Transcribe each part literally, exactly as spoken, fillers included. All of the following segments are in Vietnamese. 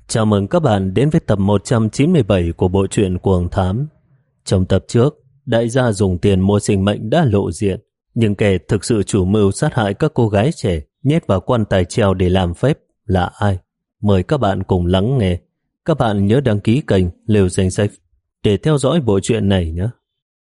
Chào mừng các bạn đến với tập một trăm chín mươi bảy của bộ truyện Cuồng Thám. Trong tập trước, đại gia dùng tiền mua sinh mệnh đã lộ diện, nhưng kẻ thực sự chủ mưu sát hại các cô gái trẻ nhét vào quan tài treo để làm phép là ai? Mời các bạn cùng lắng nghe. Các bạn nhớ đăng ký kênh Liều Danh Sách để theo dõi bộ truyện này nhé.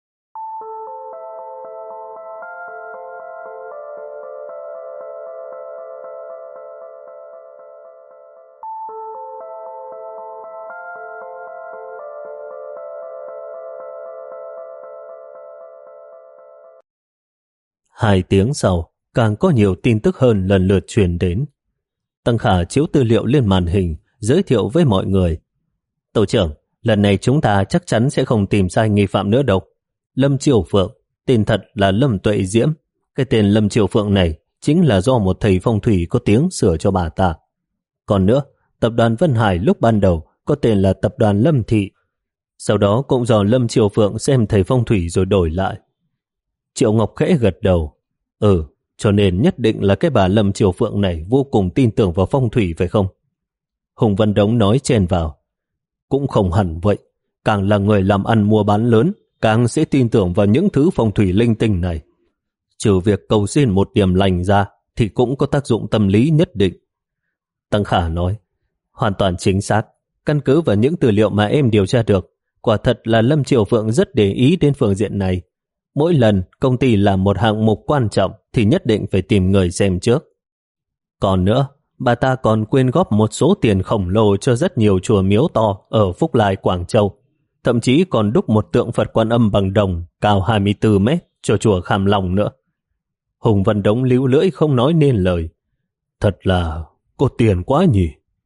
Hai tiếng sau, càng có nhiều tin tức hơn lần lượt truyền đến. Tăng Khả chiếu tư liệu lên màn hình, giới thiệu với mọi người. Tổ trưởng, lần này chúng ta chắc chắn sẽ không tìm sai nghi phạm nữa đâu. Lâm Triều Phượng, tên thật là Lâm Tuệ Diễm. Cái tên Lâm Triều Phượng này chính là do một thầy phong thủy có tiếng sửa cho bà ta. Còn nữa, tập đoàn Vân Hải lúc ban đầu có tên là tập đoàn Lâm Thị. Sau đó cũng do Lâm Triều Phượng xem thầy phong thủy rồi đổi lại. Triệu Ngọc khẽ gật đầu. Ừ, cho nên nhất định là cái bà Lâm Triều Phượng này vô cùng tin tưởng vào phong thủy phải không? Hùng Văn Đống nói chen vào. Cũng không hẳn vậy. Càng là người làm ăn mua bán lớn, càng sẽ tin tưởng vào những thứ phong thủy linh tinh này. Trừ việc cầu xin một điểm lành ra, thì cũng có tác dụng tâm lý nhất định. Tăng Khả nói. Hoàn toàn chính xác. Căn cứ vào những tư liệu mà em điều tra được, quả thật là Lâm Triều Phượng rất để ý đến phương diện này. Mỗi lần công ty làm một hạng mục quan trọng thì nhất định phải tìm người xem trước. Còn nữa, bà ta còn quyên góp một số tiền khổng lồ cho rất nhiều chùa miếu to ở Phúc Lai, Quảng Châu. Thậm chí còn đúc một tượng Phật Quan Âm bằng đồng cao hai mươi tư mét cho chùa Kham Long nữa. Hùng Văn Đống líu lưỡi không nói nên lời. Thật là có tiền quá nhỉ.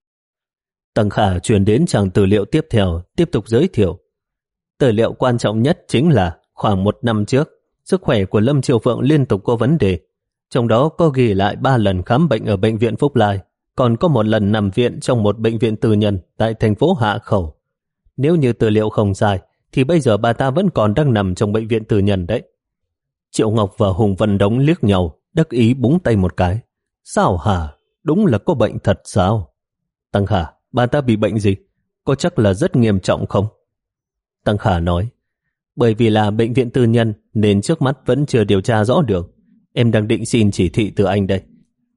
Tăng Khả chuyển đến trang tư liệu tiếp theo, tiếp tục giới thiệu. Tư liệu quan trọng nhất chính là khoảng một năm trước, sức khỏe của Lâm Triều Phượng liên tục có vấn đề. Trong đó có ghi lại ba lần khám bệnh ở bệnh viện Phúc Lai, còn có một lần nằm viện trong một bệnh viện tư nhân tại thành phố Hạ Khẩu. Nếu như tư liệu không sai, thì bây giờ bà ta vẫn còn đang nằm trong bệnh viện tư nhân đấy. Triệu Ngọc và Hùng Văn Đống liếc nhau, đắc ý búng tay một cái. Sao hả? Đúng là có bệnh thật sao? Tăng Khả, bà ta bị bệnh gì? Có chắc là rất nghiêm trọng không? Tăng Khả nói. Bởi vì là bệnh viện tư nhân nên trước mắt vẫn chưa điều tra rõ được. Em đang định xin chỉ thị từ anh đây.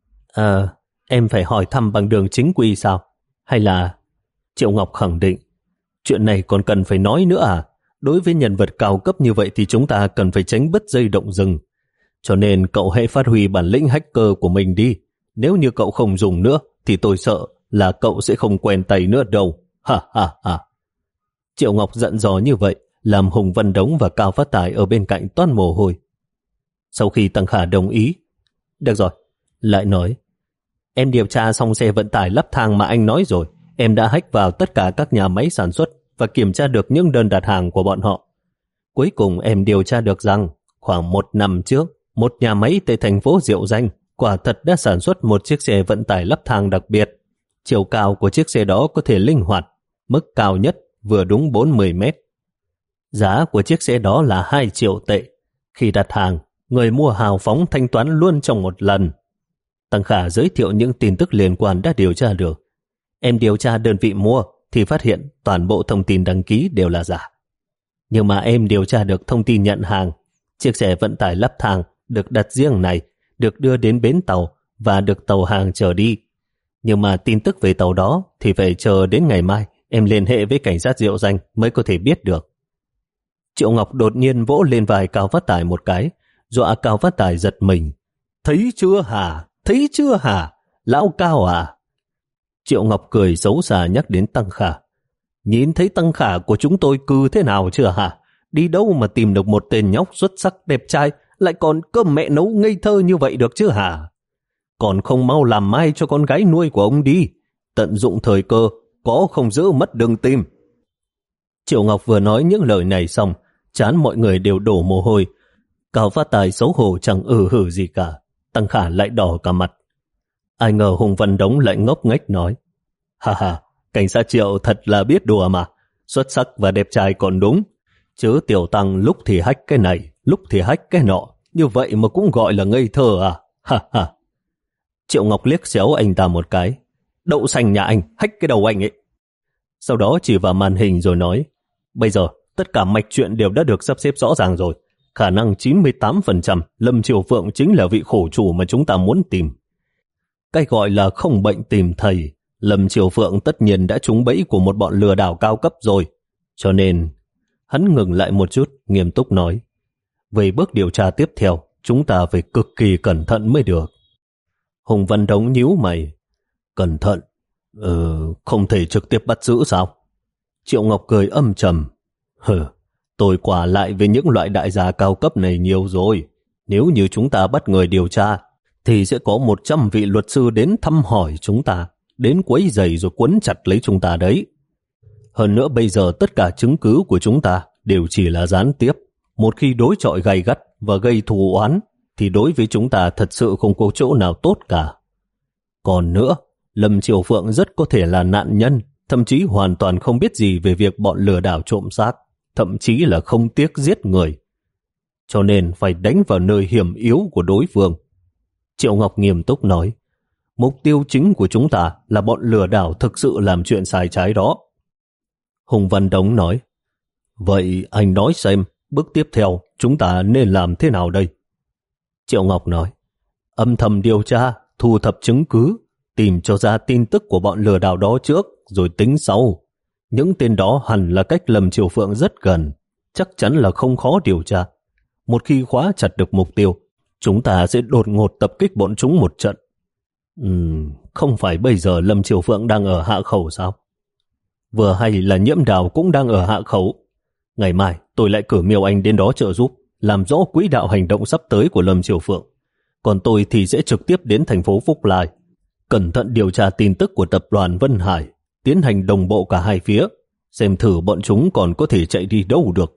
À, em phải hỏi thăm bằng đường chính quy sao? Hay là... Triệu Ngọc khẳng định. Chuyện này còn cần phải nói nữa à? Đối với nhân vật cao cấp như vậy thì chúng ta cần phải tránh bứt dây động rừng. Cho nên cậu hãy phát huy bản lĩnh hacker của mình đi. Nếu như cậu không dùng nữa thì tôi sợ là cậu sẽ không quen tay nữa đâu. Ha ha ha. Triệu Ngọc giận dò như vậy, làm Hùng Văn Đống và Cao Phát Tài ở bên cạnh toát mồ hôi. Sau khi Tăng Khả đồng ý, được rồi, lại nói, em điều tra xong xe vận tải lắp thang mà anh nói rồi, em đã hack vào tất cả các nhà máy sản xuất và kiểm tra được những đơn đặt hàng của bọn họ. Cuối cùng em điều tra được rằng, khoảng một năm trước, một nhà máy tại thành phố Diệu Danh quả thật đã sản xuất một chiếc xe vận tải lắp thang đặc biệt. Chiều cao của chiếc xe đó có thể linh hoạt, mức cao nhất vừa đúng bốn mươi mét. Giá của chiếc xe đó là hai triệu tệ. Khi đặt hàng, người mua hào phóng thanh toán luôn trong một lần. Tăng Khả giới thiệu những tin tức liên quan đã điều tra được. Em điều tra đơn vị mua thì phát hiện toàn bộ thông tin đăng ký đều là giả. Nhưng mà em điều tra được thông tin nhận hàng. Chiếc xe vận tải lắp thang được đặt riêng này, được đưa đến bến tàu và được tàu hàng chở đi. Nhưng mà tin tức về tàu đó thì phải chờ đến ngày mai em liên hệ với cảnh sát Diệu Danh mới có thể biết được. Triệu Ngọc đột nhiên vỗ lên vai Cao Phát Tài một cái, dọa Cao Phát Tài giật mình. Thấy chưa hả? Thấy chưa hả? Lão Cao à? Triệu Ngọc cười xấu xa nhắc đến Tăng Khả. Nhìn thấy Tăng Khả của chúng tôi cư thế nào chưa hả? Đi đâu mà tìm được một tên nhóc xuất sắc đẹp trai, lại còn cơm mẹ nấu ngây thơ như vậy được chứ hả? Còn không mau làm mai cho con gái nuôi của ông đi. Tận dụng thời cơ, có không giữ mất đừng tìm. Triệu Ngọc vừa nói những lời này xong, trán mọi người đều đổ mồ hôi. Cao Phát Tài xấu hổ chẳng ừ hử gì cả. Tăng Khả lại đỏ cả mặt. Ai ngờ Hùng Văn Đống lại ngốc nghếch nói. Ha ha, cảnh sát Triệu thật là biết đùa mà. Xuất sắc và đẹp trai còn đúng. Chứ Tiểu Tăng lúc thì hack cái này, lúc thì hack cái nọ. Như vậy mà cũng gọi là ngây thơ à? Ha ha. Triệu Ngọc liếc xéo anh ta một cái. Đậu xanh nhà anh, hack cái đầu anh ấy. sau đó chỉ vào màn hình rồi nói, bây giờ tất cả mạch chuyện đều đã được sắp xếp rõ ràng rồi. Khả năng chín mươi tám phần trăm Lâm Triều Phượng chính là vị khổ chủ mà chúng ta muốn tìm. Cái gọi là không bệnh tìm thầy, Lâm Triều Phượng tất nhiên đã trúng bẫy của một bọn lừa đảo cao cấp rồi. Cho nên, hắn ngừng lại một chút, nghiêm túc nói, về bước điều tra tiếp theo, chúng ta phải cực kỳ cẩn thận mới được. Hùng Văn Đống nhíu mày. Cẩn thận? Ờ, không thể trực tiếp bắt giữ sao? Triệu Ngọc cười âm trầm. Hừ, tôi quả lại với những loại đại gia cao cấp này nhiều rồi. Nếu như chúng ta bắt người điều tra, thì sẽ có một trăm vị luật sư đến thăm hỏi chúng ta, đến quấy rầy rồi quấn chặt lấy chúng ta đấy. Hơn nữa bây giờ tất cả chứng cứ của chúng ta đều chỉ là gián tiếp. Một khi đối chọi gay gắt và gây thù oán, thì đối với chúng ta thật sự không có chỗ nào tốt cả. Còn nữa, Lâm Triều Phượng rất có thể là nạn nhân, thậm chí hoàn toàn không biết gì về việc bọn lừa đảo trộm xác, thậm chí là không tiếc giết người. Cho nên phải đánh vào nơi hiểm yếu của đối phương. Triệu Ngọc nghiêm túc nói, mục tiêu chính của chúng ta là bọn lừa đảo thực sự làm chuyện sai trái đó. Hùng Văn Đống nói, vậy anh nói xem, bước tiếp theo chúng ta nên làm thế nào đây? Triệu Ngọc nói, âm thầm điều tra, thu thập chứng cứ, tìm cho ra tin tức của bọn lừa đảo đó trước, rồi tính sau. Những tên đó hẳn là cách Lâm Triều Phượng rất gần, chắc chắn là không khó điều tra. Một khi khóa chặt được mục tiêu, chúng ta sẽ đột ngột tập kích bọn chúng một trận. Uhm, không phải bây giờ Lâm Triều Phượng đang ở Hạ Khẩu sao? Vừa hay là Nhiễm Đào cũng đang ở Hạ Khẩu. Ngày mai tôi lại cử Miêu Anh đến đó trợ giúp, làm rõ quỹ đạo hành động sắp tới của Lâm Triều Phượng. Còn tôi thì sẽ trực tiếp đến thành phố Phúc Lai, cẩn thận điều tra tin tức của tập đoàn Vân Hải, tiến hành đồng bộ cả hai phía, xem thử bọn chúng còn có thể chạy đi đâu được.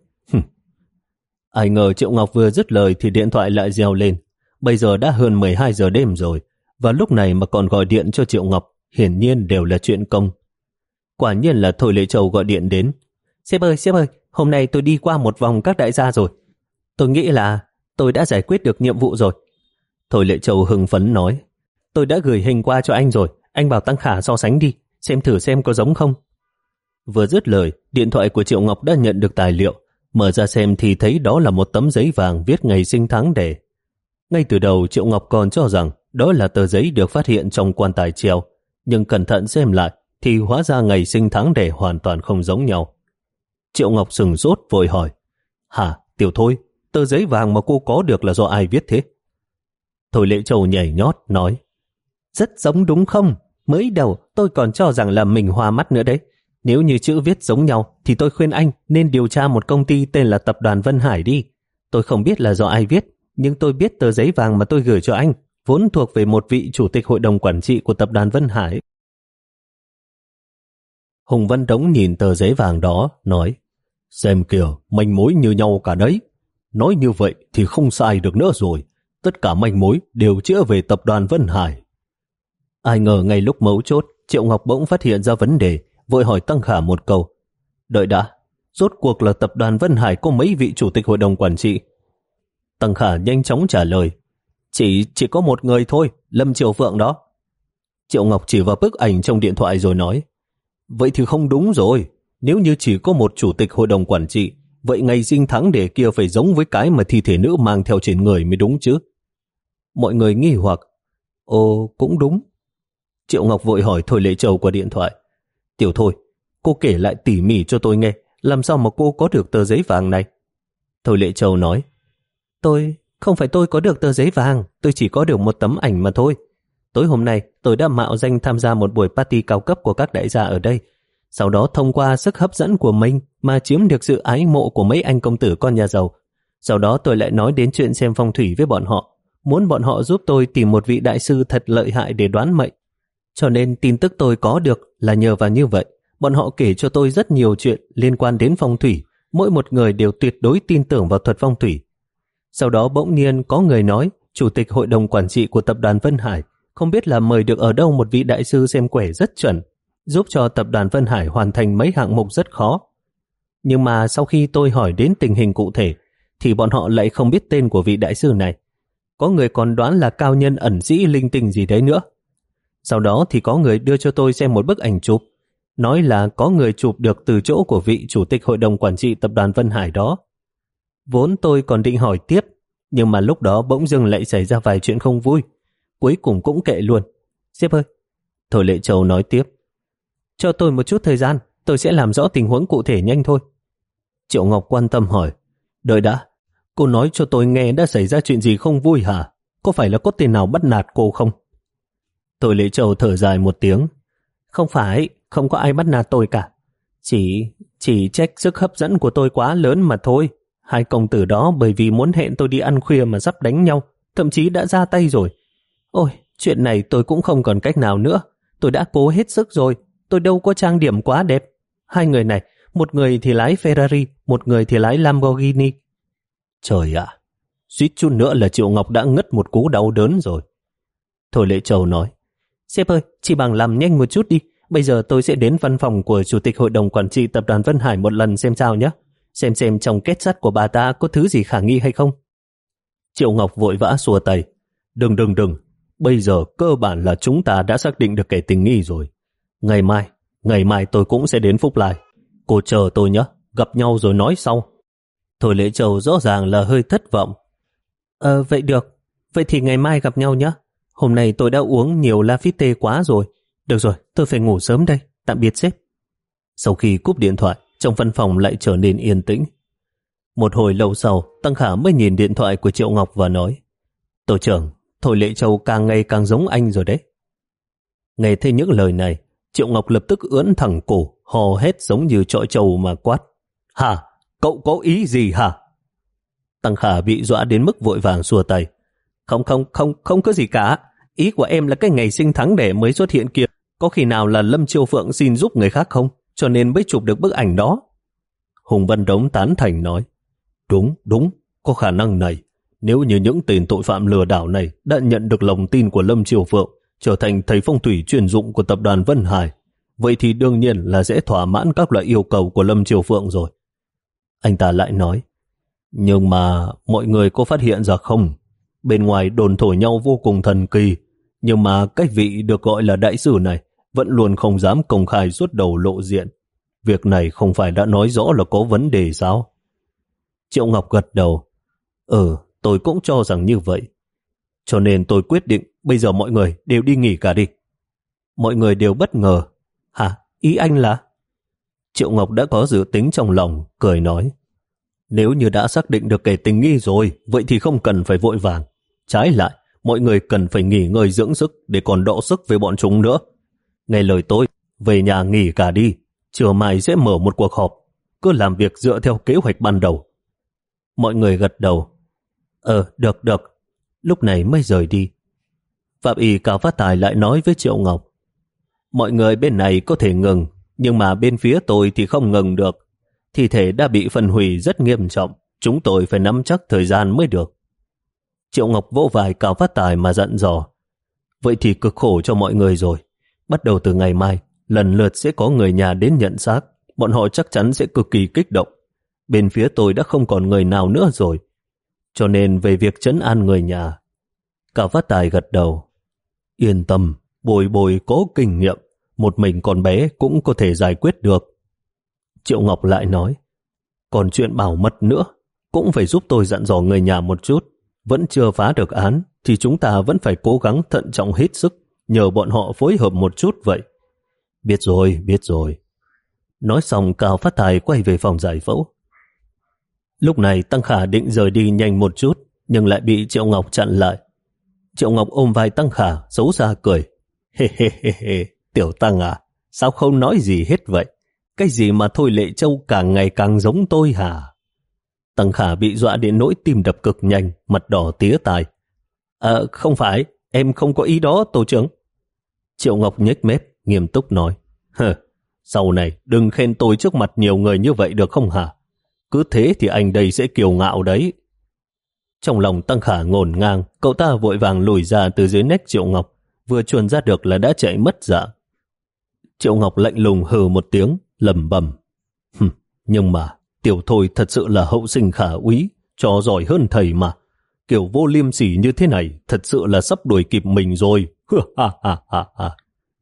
Ai ngờ Triệu Ngọc vừa dứt lời thì điện thoại lại reo lên. Bây giờ đã hơn mười hai giờ đêm rồi, và lúc này mà còn gọi điện cho Triệu Ngọc, hiển nhiên đều là chuyện công. Quả nhiên là Thôi Lệ Châu gọi điện đến. Sếp ơi, sếp ơi, hôm nay tôi đi qua một vòng các đại gia rồi. Tôi nghĩ là tôi đã giải quyết được nhiệm vụ rồi. Thôi Lệ Châu hưng phấn nói, tôi đã gửi hình qua cho anh rồi, anh bảo Tăng Khả so sánh đi, xem thử xem có giống không. Vừa dứt lời, điện thoại của Triệu Ngọc đã nhận được tài liệu, mở ra xem thì thấy đó là một tấm giấy vàng viết ngày sinh tháng đẻ. Ngay từ đầu Triệu Ngọc còn cho rằng đó là tờ giấy được phát hiện trong quan tài treo, nhưng cẩn thận xem lại thì hóa ra ngày sinh tháng đẻ hoàn toàn không giống nhau. Triệu Ngọc sừng sốt vội hỏi, hả, Tiểu Thôi, tờ giấy vàng mà cô có được là do ai viết thế? Thôi Lệ Châu nhảy nhót nói, rất giống đúng không? Mới đầu tôi còn cho rằng là mình hoa mắt nữa đấy. Nếu như chữ viết giống nhau thì tôi khuyên anh nên điều tra một công ty tên là Tập đoàn Vân Hải đi. Tôi không biết là do ai viết, nhưng tôi biết tờ giấy vàng mà tôi gửi cho anh vốn thuộc về một vị chủ tịch hội đồng quản trị của Tập đoàn Vân Hải. Hùng Văn Đống nhìn tờ giấy vàng đó, nói, xem kìa, manh mối như nhau cả đấy. Nói như vậy thì không sai được nữa rồi. Tất cả manh mối đều chĩa về Tập đoàn Vân Hải. Ai ngờ ngay lúc mấu chốt, Triệu Ngọc bỗng phát hiện ra vấn đề, vội hỏi Tăng Khả một câu. Đợi đã, rốt cuộc là Tập đoàn Vân Hải có mấy vị chủ tịch hội đồng quản trị? Tăng Khả nhanh chóng trả lời, Chỉ chỉ có một người thôi, Lâm Triều Phượng đó. Triệu Ngọc chỉ vào bức ảnh trong điện thoại rồi nói, vậy thì không đúng rồi. Nếu như chỉ có một chủ tịch hội đồng quản trị, vậy ngày sinh tháng đẻ kia phải giống với cái mà thi thể nữ mang theo trên người mới đúng chứ. Mọi người nghi hoặc, ồ, cũng đúng. Triệu Ngọc vội hỏi Thôi Lệ Châu qua điện thoại, Tiểu Thôi, cô kể lại tỉ mỉ cho tôi nghe, làm sao mà cô có được tờ giấy vàng này? Thôi Lệ Châu nói, Tôi, không phải tôi có được tờ giấy vàng, tôi chỉ có được một tấm ảnh mà thôi. Tối hôm nay, tôi đã mạo danh tham gia một buổi party cao cấp của các đại gia ở đây. Sau đó thông qua sức hấp dẫn của mình mà chiếm được sự ái mộ của mấy anh công tử con nhà giàu. Sau đó tôi lại nói đến chuyện xem phong thủy với bọn họ, muốn bọn họ giúp tôi tìm một vị đại sư thật lợi hại để đoán mệnh. Cho nên tin tức tôi có được là nhờ vào như vậy. Bọn họ kể cho tôi rất nhiều chuyện liên quan đến phong thủy, mỗi một người đều tuyệt đối tin tưởng vào thuật phong thủy. Sau đó bỗng nhiên có người nói chủ tịch hội đồng quản trị của tập đoàn Vân Hải không biết là mời được ở đâu một vị đại sư xem quẻ rất chuẩn, giúp cho tập đoàn Vân Hải hoàn thành mấy hạng mục rất khó. Nhưng mà sau khi tôi hỏi đến tình hình cụ thể thì bọn họ lại không biết tên của vị đại sư này. Có người còn đoán là cao nhân ẩn sĩ linh tinh gì đấy nữa. Sau đó thì có người đưa cho tôi xem một bức ảnh chụp. nói là có người chụp được từ chỗ của vị chủ tịch hội đồng quản trị tập đoàn Vân Hải đó. Vốn tôi còn định hỏi tiếp, nhưng mà lúc đó bỗng dưng lại xảy ra vài chuyện không vui. Cuối cùng cũng kệ luôn. Sếp ơi, Thôi Lệ Châu nói tiếp, cho tôi một chút thời gian, tôi sẽ làm rõ tình huống cụ thể nhanh thôi. Triệu Ngọc quan tâm hỏi, đợi đã, cô nói cho tôi nghe đã xảy ra chuyện gì không vui hả? Có phải là có tên nào bắt nạt cô không? Thôi Lệ Châu thở dài một tiếng, không phải, không có ai bắt nạt tôi cả. Chỉ, chỉ trách sức hấp dẫn của tôi quá lớn mà thôi. Hai công tử đó bởi vì muốn hẹn tôi đi ăn khuya mà sắp đánh nhau, thậm chí đã ra tay rồi. Ôi, chuyện này tôi cũng không còn cách nào nữa. Tôi đã cố hết sức rồi, tôi đâu có trang điểm quá đẹp. Hai người này, một người thì lái Ferrari, một người thì lái Lamborghini. Trời ạ, suýt chút nữa là Triệu Ngọc đã ngất một cú đau đớn rồi. Thôi Lệ Châu nói, sếp ơi, chỉ bằng làm nhanh một chút đi. Bây giờ tôi sẽ đến văn phòng của Chủ tịch Hội đồng Quản trị Tập đoàn Vân Hải một lần xem sao nhé. Xem xem trong kết sắt của bà ta có thứ gì khả nghi hay không. Triệu Ngọc vội vã xua tay. Đừng đừng đừng, bây giờ cơ bản là chúng ta đã xác định được kẻ tình nghi rồi. Ngày mai, ngày mai tôi cũng sẽ đến Phúc Lai. Cô chờ tôi nhé, gặp nhau rồi nói sau. Thôi Lễ Châu rõ ràng là hơi thất vọng. Ờ, vậy được, vậy thì ngày mai gặp nhau nhé. Hôm nay tôi đã uống nhiều Lafite quá rồi. Được rồi, tôi phải ngủ sớm đây. Tạm biệt sếp. Sau khi cúp điện thoại, trong văn phòng lại trở nên yên tĩnh. Một hồi lâu sau, Tăng Khả mới nhìn điện thoại của Triệu Ngọc và nói, tổ trưởng, Thôi Lệ Châu càng ngày càng giống anh rồi đấy. Nghe thấy những lời này, Triệu Ngọc lập tức ưỡn thẳng cổ, hò hét giống như trọi trâu mà quát. Hả? Cậu có ý gì hả? Tăng Khả bị dọa đến mức vội vàng xua tay. Không không không, không có gì cả. Ý của em là cái ngày sinh tháng đẻ mới xuất hiện kia. Có khi nào là Lâm Chiêu Phượng xin giúp người khác không? Cho nên mới chụp được bức ảnh đó. Hùng Văn Đống tán thành nói. Đúng, đúng, có khả năng này. Nếu như những tên tội phạm lừa đảo này đã nhận được lòng tin của Lâm Chiêu Phượng, trở thành thầy phong thủy chuyên dụng của tập đoàn Vân Hải, vậy thì đương nhiên là sẽ thỏa mãn các loại yêu cầu của Lâm Chiêu Phượng rồi. Anh ta lại nói, nhưng mà mọi người có phát hiện ra không? Bên ngoài đồn thổi nhau vô cùng thần kỳ, nhưng mà cái vị được gọi là đại sư này vẫn luôn không dám công khai xuất đầu lộ diện. Việc này không phải đã nói rõ là có vấn đề sao? Triệu Ngọc gật đầu. Ừ, tôi cũng cho rằng như vậy. Cho nên tôi quyết định bây giờ mọi người đều đi nghỉ cả đi. Mọi người đều bất ngờ. Hả? Ý anh là? Triệu Ngọc đã có dự tính trong lòng, cười nói. Nếu như đã xác định được kẻ tình nghi rồi, vậy thì không cần phải vội vàng. Trái lại, mọi người cần phải nghỉ ngơi dưỡng sức để còn đọ sức với bọn chúng nữa. Nghe lời tôi, về nhà nghỉ cả đi. Trưa mai sẽ mở một cuộc họp. Cứ làm việc dựa theo kế hoạch ban đầu. Mọi người gật đầu. Ờ, được, được. Lúc này mới rời đi. Phạm Y Cao Phát Tài lại nói với Triệu Ngọc. Mọi người bên này có thể ngừng, nhưng mà bên phía tôi thì không ngừng được. Thi thể đã bị phân hủy rất nghiêm trọng. Chúng tôi phải nắm chắc thời gian mới được. Triệu Ngọc vỗ vai Cao Phát Tài mà dặn dò. Vậy thì cực khổ cho mọi người rồi. Bắt đầu từ ngày mai, lần lượt sẽ có người nhà đến nhận xác. Bọn họ chắc chắn sẽ cực kỳ kích động. Bên phía tôi đã không còn người nào nữa rồi. Cho nên về việc trấn an người nhà. Cao Phát Tài gật đầu. Yên tâm, Bồi Bồi có kinh nghiệm. Một mình con bé cũng có thể giải quyết được. Triệu Ngọc lại nói. Còn chuyện bảo mật nữa, cũng phải giúp tôi dặn dò người nhà một chút. Vẫn chưa phá được án, thì chúng ta vẫn phải cố gắng thận trọng hết sức, nhờ bọn họ phối hợp một chút vậy. Biết rồi, biết rồi. Nói xong Cao Phát Tài quay về phòng giải phẫu. Lúc này Tăng Khả định rời đi nhanh một chút, nhưng lại bị Triệu Ngọc chặn lại. Triệu Ngọc ôm vai Tăng Khả, xấu xa cười. Hê hê hê hê, tiểu Tăng à, sao không nói gì hết vậy? Cái gì mà Thôi Lệ Châu càng ngày càng giống tôi hả? Tăng Khả bị dọa đến nỗi tim đập cực nhanh, mặt đỏ tía tai. Ờ, không phải, em không có ý đó, tổ trưởng. Triệu Ngọc nhếch mép, nghiêm túc nói. Hờ, sau này đừng khen tôi trước mặt nhiều người như vậy được không hả? Cứ thế thì anh đây sẽ kiêu ngạo đấy. Trong lòng Tăng Khả ngổn ngang, cậu ta vội vàng lùi ra từ dưới nách Triệu Ngọc, vừa chuồn ra được là đã chạy mất dạng. Triệu Ngọc lạnh lùng hừ một tiếng, lẩm bẩm. Hừm, nhưng mà Tiểu Thôi thật sự là hậu sinh khả úy, trò giỏi hơn thầy mà. Kiểu vô liêm sỉ như thế này thật sự là sắp đuổi kịp mình rồi. Ha ha ha ha.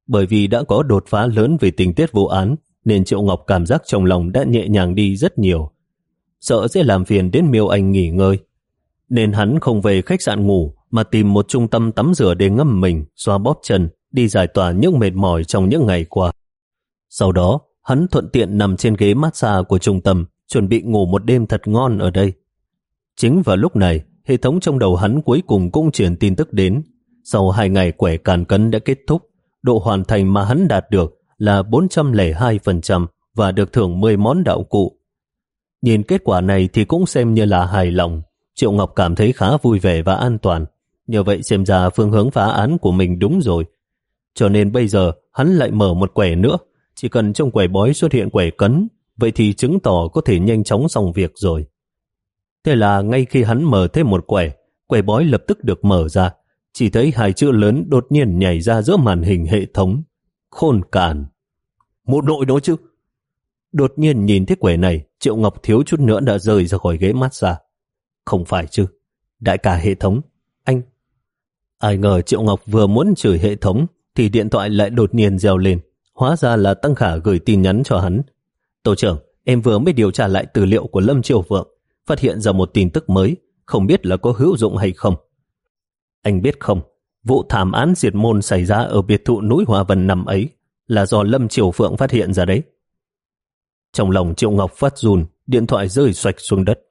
Bởi vì đã có đột phá lớn về tình tiết vụ án, nên Triệu Ngọc cảm giác trong lòng đã nhẹ nhàng đi rất nhiều. Sợ sẽ làm phiền đến Miêu Anh nghỉ ngơi, nên hắn không về khách sạn ngủ mà tìm một trung tâm tắm rửa để ngâm mình, xoa bóp chân, đi giải tỏa những mệt mỏi trong những ngày qua. Sau đó, hắn thuận tiện nằm trên ghế massage của trung tâm, chuẩn bị ngủ một đêm thật ngon ở đây. Chính vào lúc này, hệ thống trong đầu hắn cuối cùng cũng truyền tin tức đến. Sau hai ngày quẻ càn cấn đã kết thúc, độ hoàn thành mà hắn đạt được là bốn trăm lẻ hai phần trăm và được thưởng mười món đạo cụ. Nhìn kết quả này thì cũng xem như là hài lòng. Triệu Ngọc cảm thấy khá vui vẻ và an toàn. Nhờ vậy xem ra phương hướng phá án của mình đúng rồi. Cho nên bây giờ hắn lại mở một quẻ nữa. Chỉ cần trong quẻ bói xuất hiện quẻ cấn, vậy thì chứng tỏ có thể nhanh chóng xong việc rồi. Thế là ngay khi hắn mở thêm một quẻ, quẻ bói lập tức được mở ra. Chỉ thấy hai chữ lớn đột nhiên nhảy ra giữa màn hình hệ thống. Khôn càn. Một nội đó chứ. Đột nhiên nhìn thấy quẻ này, Triệu Ngọc thiếu chút nữa đã rơi ra khỏi ghế massage. Không phải chứ. Đại ca hệ thống. Anh. Ai ngờ Triệu Ngọc vừa muốn chửi hệ thống thì điện thoại lại đột nhiên reo lên. Hóa ra là Tăng Khả gửi tin nhắn cho hắn. Tổ trưởng, em vừa mới điều tra lại tư liệu của Lâm Triều Vượng, phát hiện ra một tin tức mới, không biết là có hữu dụng hay không. Anh biết không, vụ thảm án diệt môn xảy ra ở biệt thự núi Hòa Vân năm ấy là do Lâm Triều Phượng phát hiện ra đấy. Trong lòng Triệu Ngọc phát run, điện thoại rơi xoạch xuống đất.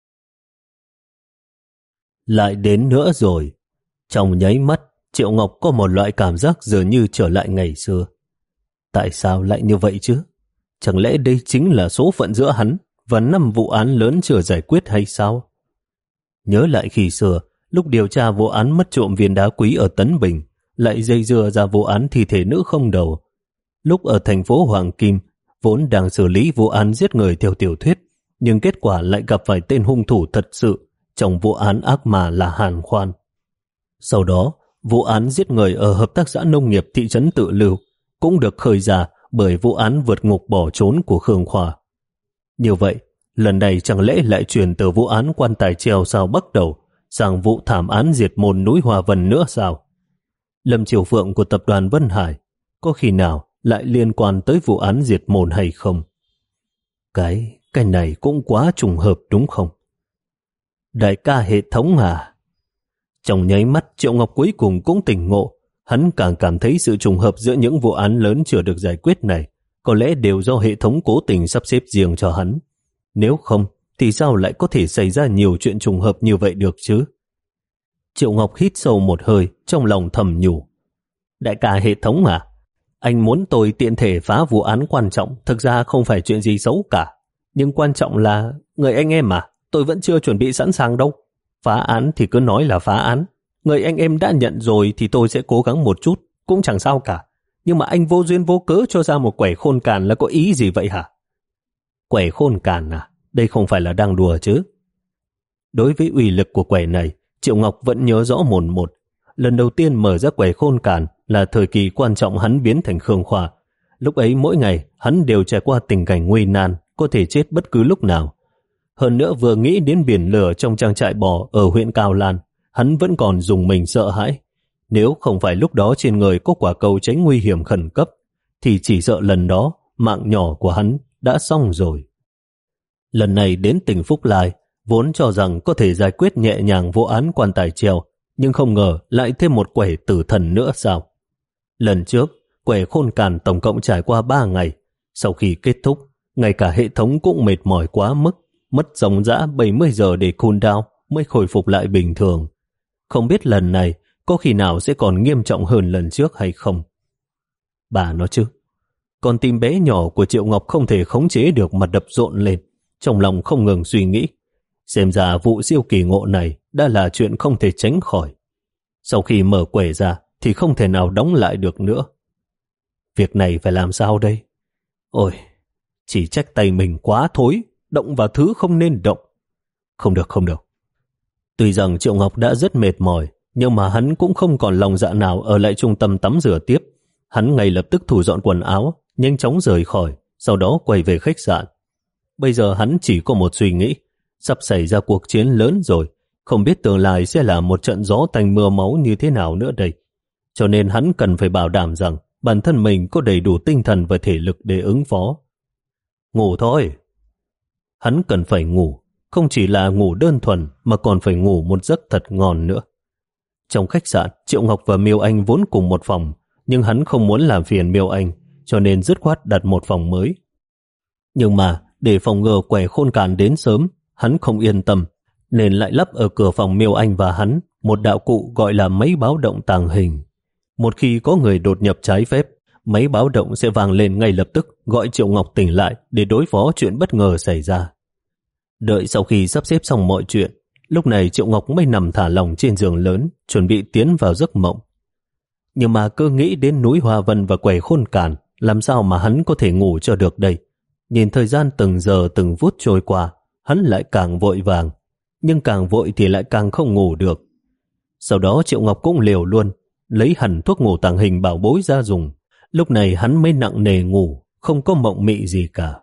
Lại đến nữa rồi. Trong nháy mắt, Triệu Ngọc có một loại cảm giác dường như trở lại ngày xưa. Tại sao lại như vậy chứ? Chẳng lẽ đây chính là số phận giữa hắn và năm vụ án lớn chưa giải quyết hay sao? Nhớ lại khi xưa, lúc điều tra vụ án mất trộm viên đá quý ở Tấn Bình, lại dây dưa ra vụ án thi thể nữ không đầu. Lúc ở thành phố Hoàng Kim, vốn đang xử lý vụ án giết người theo tiểu thuyết, nhưng kết quả lại gặp phải tên hung thủ thật sự trong vụ án ác ma là Hàn Khoan. Sau đó, vụ án giết người ở hợp tác xã nông nghiệp thị trấn Tự Lưu cũng được khơi ra bởi vụ án vượt ngục bỏ trốn của Khương Khoa. Như vậy, lần này chẳng lẽ lại chuyển từ vụ án quan tài treo sao Bắc Đầu sang vụ thảm án diệt môn núi Hòa Vân nữa sao? Lâm Triều Phượng của tập đoàn Vân Hải có khi nào lại liên quan tới vụ án diệt môn hay không? Cái, cái này cũng quá trùng hợp đúng không? Đại ca hệ thống à? Trong nháy mắt Triệu Ngọc cuối cùng cũng tỉnh ngộ. Hắn càng cảm thấy sự trùng hợp giữa những vụ án lớn chưa được giải quyết này có lẽ đều do hệ thống cố tình sắp xếp riêng cho hắn. Nếu không, thì sao lại có thể xảy ra nhiều chuyện trùng hợp như vậy được chứ? Triệu Ngọc hít sâu một hơi, trong lòng thầm nhủ. Đại ca hệ thống à? Anh muốn tôi tiện thể phá vụ án quan trọng, thực ra không phải chuyện gì xấu cả. Nhưng quan trọng là, người anh em à, tôi vẫn chưa chuẩn bị sẵn sàng đâu. Phá án thì cứ nói là phá án. Người anh em đã nhận rồi thì tôi sẽ cố gắng một chút, cũng chẳng sao cả. Nhưng mà anh vô duyên vô cớ cho ra một quẻ khôn càn là có ý gì vậy hả? Quẻ khôn càn à? Đây không phải là đang đùa chứ? Đối với uy lực của quẻ này, Triệu Ngọc vẫn nhớ rõ mồn một. Lần đầu tiên mở ra quẻ khôn càn là thời kỳ quan trọng hắn biến thành Khương Khoa. Lúc ấy mỗi ngày hắn đều trải qua tình cảnh nguy nan, có thể chết bất cứ lúc nào. Hơn nữa vừa nghĩ đến biển lửa trong trang trại bò ở huyện Cao Lan, hắn vẫn còn dùng mình sợ hãi. Nếu không phải lúc đó trên người có quả cầu tránh nguy hiểm khẩn cấp, thì chỉ sợ lần đó mạng nhỏ của hắn đã xong rồi. Lần này đến tỉnh Phúc Lai, vốn cho rằng có thể giải quyết nhẹ nhàng vụ án quan tài treo, nhưng không ngờ lại thêm một quẻ tử thần nữa sao? Lần trước, quẻ khôn càn tổng cộng trải qua ba ngày. Sau khi kết thúc, ngay cả hệ thống cũng mệt mỏi quá mức, mất dòng dã bảy mươi giờ để cool down mới khôi phục lại bình thường. Không biết lần này có khi nào sẽ còn nghiêm trọng hơn lần trước hay không? Bà nói chứ, con tim bé nhỏ của Triệu Ngọc không thể khống chế được mà đập rộn lên, trong lòng không ngừng suy nghĩ. Xem ra vụ siêu kỳ ngộ này đã là chuyện không thể tránh khỏi. Sau khi mở quẻ ra thì không thể nào đóng lại được nữa. Việc này phải làm sao đây? Ôi, chỉ trách tay mình quá thối, động vào thứ không nên động. Không được, không được. Tuy rằng Triệu Ngọc đã rất mệt mỏi, nhưng mà hắn cũng không còn lòng dạ nào ở lại trung tâm tắm rửa tiếp. Hắn ngay lập tức thu dọn quần áo, nhanh chóng rời khỏi, sau đó quay về khách sạn. Bây giờ hắn chỉ có một suy nghĩ, sắp xảy ra cuộc chiến lớn rồi, không biết tương lai sẽ là một trận gió tanh mưa máu như thế nào nữa đây. Cho nên hắn cần phải bảo đảm rằng bản thân mình có đầy đủ tinh thần và thể lực để ứng phó. Ngủ thôi. Hắn cần phải ngủ, không chỉ là ngủ đơn thuần mà còn phải ngủ một giấc thật ngon nữa. Trong khách sạn, Triệu Ngọc và Miêu Anh vốn cùng một phòng, nhưng hắn không muốn làm phiền Miêu Anh, cho nên dứt khoát đặt một phòng mới. Nhưng mà, để phòng ngừa quẻ khôn càn đến sớm, hắn không yên tâm, nên lại lắp ở cửa phòng Miêu Anh và hắn một đạo cụ gọi là máy báo động tàng hình. Một khi có người đột nhập trái phép, máy báo động sẽ vang lên ngay lập tức gọi Triệu Ngọc tỉnh lại để đối phó chuyện bất ngờ xảy ra. Đợi sau khi sắp xếp xong mọi chuyện, lúc này Triệu Ngọc mới nằm thả lỏng trên giường lớn, chuẩn bị tiến vào giấc mộng. Nhưng mà cứ nghĩ đến núi Hoa Vân và quẻ khôn càn, làm sao mà hắn có thể ngủ cho được đây? Nhìn thời gian từng giờ từng phút trôi qua, hắn lại càng vội vàng, nhưng càng vội thì lại càng không ngủ được. Sau đó Triệu Ngọc cũng liều luôn, lấy hẳn thuốc ngủ tàng hình bảo bối ra dùng. Lúc này hắn mới nặng nề ngủ, không có mộng mị gì cả.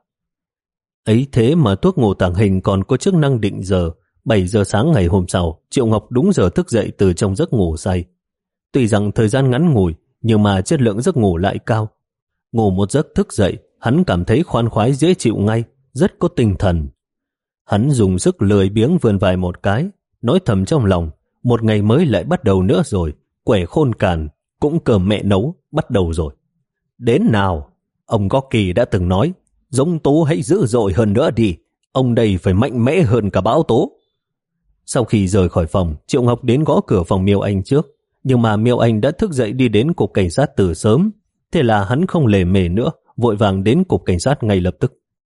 Ấy thế mà thuốc ngủ tàng hình còn có chức năng định giờ. Bảy giờ sáng ngày hôm sau, Triệu Ngọc đúng giờ thức dậy từ trong giấc ngủ say. Tuy rằng thời gian ngắn ngủi, nhưng mà chất lượng giấc ngủ lại cao. Ngủ một giấc thức dậy, hắn cảm thấy khoan khoái dễ chịu ngay, rất có tinh thần. Hắn dùng sức lười biếng vươn vai một cái, nói thầm trong lòng, một ngày mới lại bắt đầu nữa rồi, quẻ khôn càn, cũng cơm mẹ nấu, bắt đầu rồi. Đến nào, ông Gó Kỳ đã từng nói, giống tố hãy dữ dội hơn nữa đi, ông đây phải mạnh mẽ hơn cả bão tố. Sau khi rời khỏi phòng, Triệu Ngọc đến gõ cửa phòng Miêu Anh trước, nhưng mà Miêu Anh đã thức dậy đi đến cục cảnh sát từ sớm, thế là hắn không lề mề nữa, vội vàng đến cục cảnh sát ngay lập tức.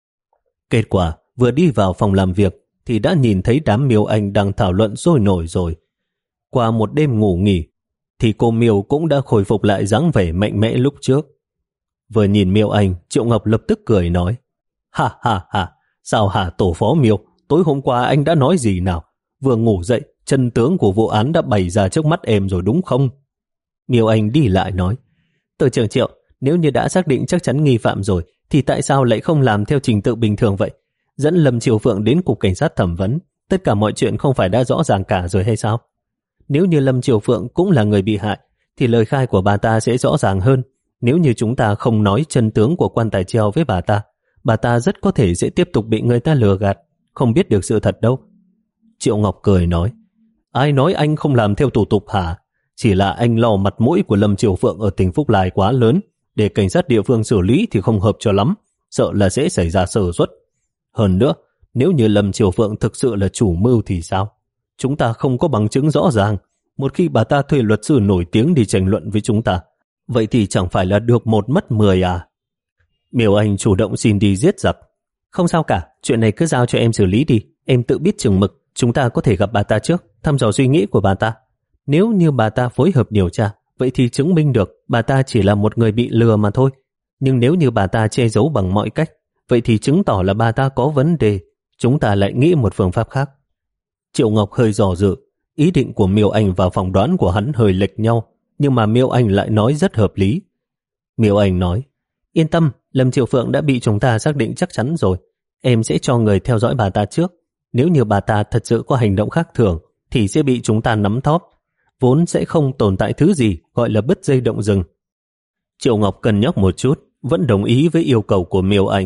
Kết quả, vừa đi vào phòng làm việc thì đã nhìn thấy đám Miêu Anh đang thảo luận sôi nổi rồi. Qua một đêm ngủ nghỉ, thì cô Miêu cũng đã khôi phục lại dáng vẻ mạnh mẽ lúc trước. Vừa nhìn Miêu Anh, Triệu Ngọc lập tức cười nói, ha ha ha, sao hả tổ phó Miêu, tối hôm qua anh đã nói gì nào? Vừa ngủ dậy, chân tướng của vụ án đã bày ra trước mắt em rồi đúng không? Miêu Anh đi lại nói, Tổ trưởng Triệu, nếu như đã xác định chắc chắn nghi phạm rồi, thì tại sao lại không làm theo trình tự bình thường vậy? Dẫn Lâm Triều Phượng đến cục cảnh sát thẩm vấn, tất cả mọi chuyện không phải đã rõ ràng cả rồi hay sao? Nếu như Lâm Triều Phượng cũng là người bị hại, thì lời khai của bà ta sẽ rõ ràng hơn. Nếu như chúng ta không nói chân tướng của quan tài treo với bà ta, bà ta rất có thể sẽ tiếp tục bị người ta lừa gạt, không biết được sự thật đâu. Triệu Ngọc cười nói, ai nói anh không làm theo thủ tục hả? Chỉ là anh lo mặt mũi của Lâm Triều Phượng ở tỉnh Phúc Lai quá lớn, để cảnh sát địa phương xử lý thì không hợp cho lắm, sợ là sẽ xảy ra sơ suất. Hơn nữa, nếu như Lâm Triều Phượng thực sự là chủ mưu thì sao? Chúng ta không có bằng chứng rõ ràng. Một khi bà ta thuê luật sư nổi tiếng đi tranh luận với chúng ta, vậy thì chẳng phải là được một mất mười à? Miêu Anh chủ động xin đi giết giặc. Không sao cả, chuyện này cứ giao cho em xử lý đi, em tự biết chừng mực. Chúng ta có thể gặp bà ta trước, thăm dò suy nghĩ của bà ta. Nếu như bà ta phối hợp điều tra, vậy thì chứng minh được bà ta chỉ là một người bị lừa mà thôi. Nhưng nếu như bà ta che giấu bằng mọi cách, vậy thì chứng tỏ là bà ta có vấn đề. Chúng ta lại nghĩ một phương pháp khác. Triệu Ngọc hơi dò dự, ý định của Miêu Anh và phỏng đoán của hắn hơi lệch nhau, nhưng mà Miêu Anh lại nói rất hợp lý. Miêu Anh nói, yên tâm, Lâm Triều Phượng đã bị chúng ta xác định chắc chắn rồi. Em sẽ cho người theo dõi bà ta trước. Nếu như bà ta thật sự có hành động khác thường, thì sẽ bị chúng ta nắm thóp. Vốn sẽ không tồn tại thứ gì gọi là bứt dây động rừng. Triệu Ngọc cân nhắc một chút, vẫn đồng ý với yêu cầu của Miêu Anh.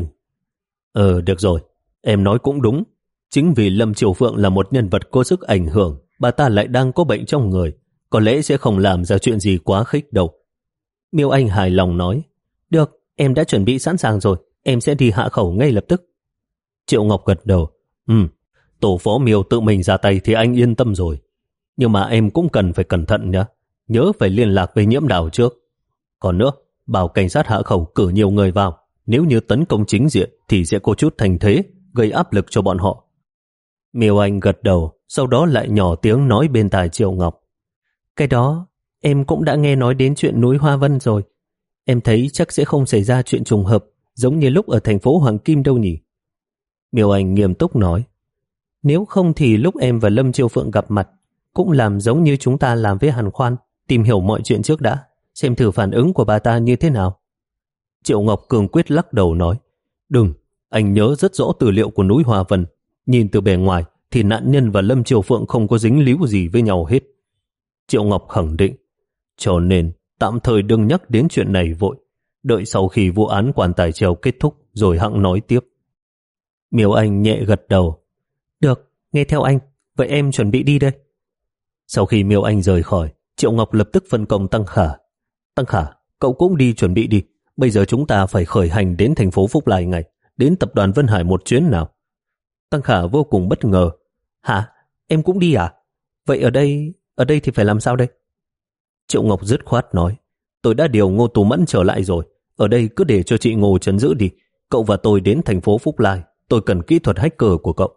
Ờ, được rồi, em nói cũng đúng. Chính vì Lâm Triều Phượng là một nhân vật có sức ảnh hưởng, bà ta lại đang có bệnh trong người, có lẽ sẽ không làm ra chuyện gì quá khích đâu. Miêu Anh hài lòng nói, được, em đã chuẩn bị sẵn sàng rồi, em sẽ đi hạ khẩu ngay lập tức. Triệu Ngọc gật đầu, ừ, tổ phó Miêu tự mình ra tay thì anh yên tâm rồi. Nhưng mà em cũng cần phải cẩn thận nhé, nhớ phải liên lạc với Nhiễm Đào trước. Còn nữa, bảo cảnh sát hạ khẩu cử nhiều người vào, nếu như tấn công chính diện thì sẽ có chút thành thế, gây áp lực cho bọn họ. Miêu Anh gật đầu, sau đó lại nhỏ tiếng nói bên tai Triệu Ngọc. Cái đó, em cũng đã nghe nói đến chuyện núi Hoa Vân rồi. Em thấy chắc sẽ không xảy ra chuyện trùng hợp, giống như lúc ở thành phố Hoàng Kim đâu nhỉ? Miêu Anh nghiêm túc nói, nếu không thì lúc em và Lâm Triều Phượng gặp mặt, cũng làm giống như chúng ta làm với Hàn Khoan, tìm hiểu mọi chuyện trước đã, xem thử phản ứng của bà ta như thế nào. Triệu Ngọc cường quyết lắc đầu nói, đừng, anh nhớ rất rõ tư liệu của núi Hoa Vân. Nhìn từ bề ngoài thì nạn nhân và Lâm Triều Phượng không có dính líu gì với nhau hết. Triệu Ngọc khẳng định, cho nên tạm thời đừng nhắc đến chuyện này vội, đợi sau khi vụ án quan tài treo kết thúc rồi hẵng nói tiếp. Miêu Anh nhẹ gật đầu. Được, nghe theo anh, vậy em chuẩn bị đi đây. Sau khi Miêu Anh rời khỏi, Triệu Ngọc lập tức phân công Tăng Khả. Tăng Khả, cậu cũng đi chuẩn bị đi. Bây giờ chúng ta phải khởi hành đến thành phố Phúc Lai ngay, đến tập đoàn Vân Hải một chuyến nào. Tăng Khả vô cùng bất ngờ. Hả? Em cũng đi à? Vậy ở đây, ở đây thì phải làm sao đây? Triệu Ngọc dứt khoát nói. Tôi đã điều Ngô Tú Mẫn trở lại rồi. Ở đây cứ để cho chị Ngô trấn giữ đi. Cậu và tôi đến thành phố Phúc Lai. Tôi cần kỹ thuật hacker của cậu.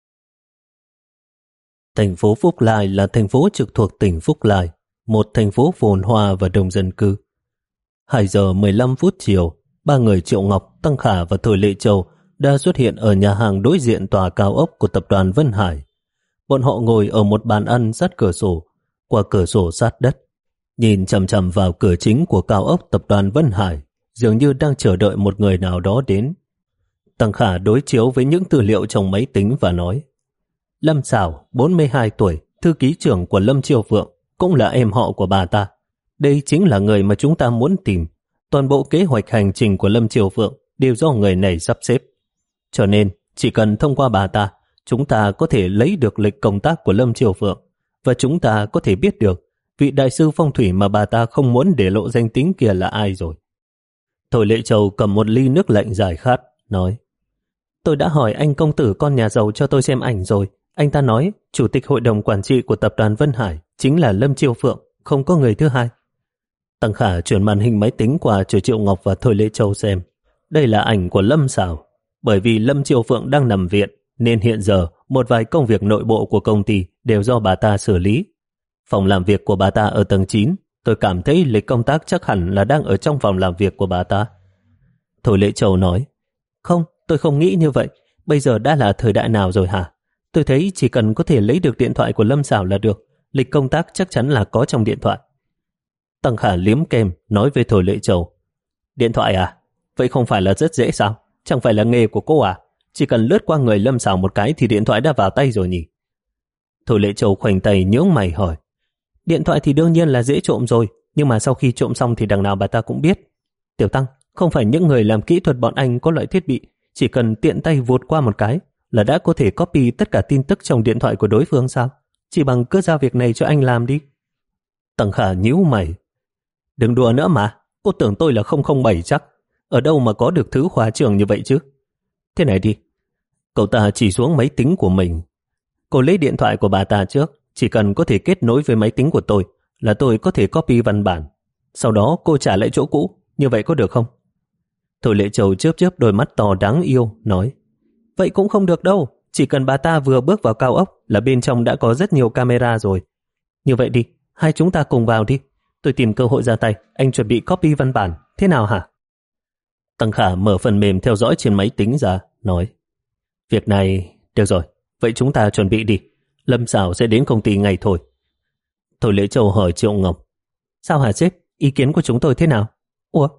Thành phố Phúc Lai là thành phố trực thuộc tỉnh Phúc Lai, một thành phố phồn hoa và đông dân cư. hai giờ mười lăm phút chiều, ba người Triệu Ngọc, Tăng Khả và Thôi Lệ Châu đã xuất hiện ở nhà hàng đối diện tòa cao ốc của tập đoàn Vân Hải. Bọn họ ngồi ở một bàn ăn sát cửa sổ, qua cửa sổ sát đất, nhìn chằm chằm vào cửa chính của cao ốc tập đoàn Vân Hải, dường như đang chờ đợi một người nào đó đến. Tăng Khả đối chiếu với những tư liệu trong máy tính và nói: Lâm Sảo, bốn mươi hai tuổi, thư ký trưởng của Lâm Chiêu Phượng, cũng là em họ của bà ta. Đây chính là người mà chúng ta muốn tìm. Toàn bộ kế hoạch hành trình của Lâm Chiêu Phượng đều do người này sắp xếp. Cho nên, chỉ cần thông qua bà ta, chúng ta có thể lấy được lịch công tác của Lâm Chiêu Phượng, và chúng ta có thể biết được vị đại sư phong thủy mà bà ta không muốn để lộ danh tính kia là ai rồi. Thôi Lệ Châu cầm một ly nước lạnh giải khát, nói: Tôi đã hỏi anh công tử con nhà giàu cho tôi xem ảnh rồi. Anh ta nói chủ tịch hội đồng quản trị của tập đoàn Vân Hải chính là Lâm Chiêu Phượng, không có người thứ hai. Tăng Khả chuyển màn hình máy tính qua cho Triệu Ngọc và Thôi Lệ Châu xem. Đây là ảnh của Lâm Sảo. Bởi vì Lâm Chiêu Phượng đang nằm viện, nên hiện giờ một vài công việc nội bộ của công ty đều do bà ta xử lý. Phòng làm việc của bà ta ở tầng chín. Tôi cảm thấy lịch công tác chắc hẳn là đang ở trong phòng làm việc của bà ta. Thôi Lệ Châu nói: Không, tôi không nghĩ như vậy. Bây giờ đã là thời đại nào rồi hả? Tôi thấy chỉ cần có thể lấy được điện thoại của Lâm Sảo là được. Lịch công tác chắc chắn là có trong điện thoại. Tăng Khả liếm kem nói với Thôi Lệ Châu: Điện thoại à? Vậy không phải là rất dễ sao? Chẳng phải là nghề của cô à? Chỉ cần lướt qua người Lâm Sảo một cái thì điện thoại đã vào tay rồi nhỉ? Thôi Lệ Châu khoanh tay nhướng mày hỏi: Điện thoại thì đương nhiên là dễ trộm rồi, nhưng mà sau khi trộm xong thì đằng nào bà ta cũng biết. Tiểu Tăng, không phải những người làm kỹ thuật bọn anh có loại thiết bị chỉ cần tiện tay vụt qua một cái là đã có thể copy tất cả tin tức trong điện thoại của đối phương sao? Chỉ bằng cứ giao việc này cho anh làm đi. Tăng Khả nhíu mày: Đừng đùa nữa mà, cô tưởng tôi là không không bảy chắc. Ở đâu mà có được thứ khoa trường như vậy chứ? Thế này đi. Cậu ta chỉ xuống máy tính của mình. Cô lấy điện thoại của bà ta trước, chỉ cần có thể kết nối với máy tính của tôi là tôi có thể copy văn bản. Sau đó cô trả lại chỗ cũ, như vậy có được không? Thôi Lệ Châu chớp chớp đôi mắt to đáng yêu, nói: Vậy cũng không được đâu, chỉ cần bà ta vừa bước vào cao ốc là bên trong đã có rất nhiều camera rồi. Như vậy đi, hai chúng ta cùng vào đi. Tôi tìm cơ hội ra tay, anh chuẩn bị copy văn bản, thế nào hả? Tăng Khả mở phần mềm theo dõi trên máy tính ra, nói: Việc này, được rồi, vậy chúng ta chuẩn bị đi. Lâm Sảo sẽ đến công ty ngay thôi. Thôi Lệ Châu hỏi Triệu Ngọc: Sao hả sếp? Ý kiến của chúng tôi thế nào? Ủa?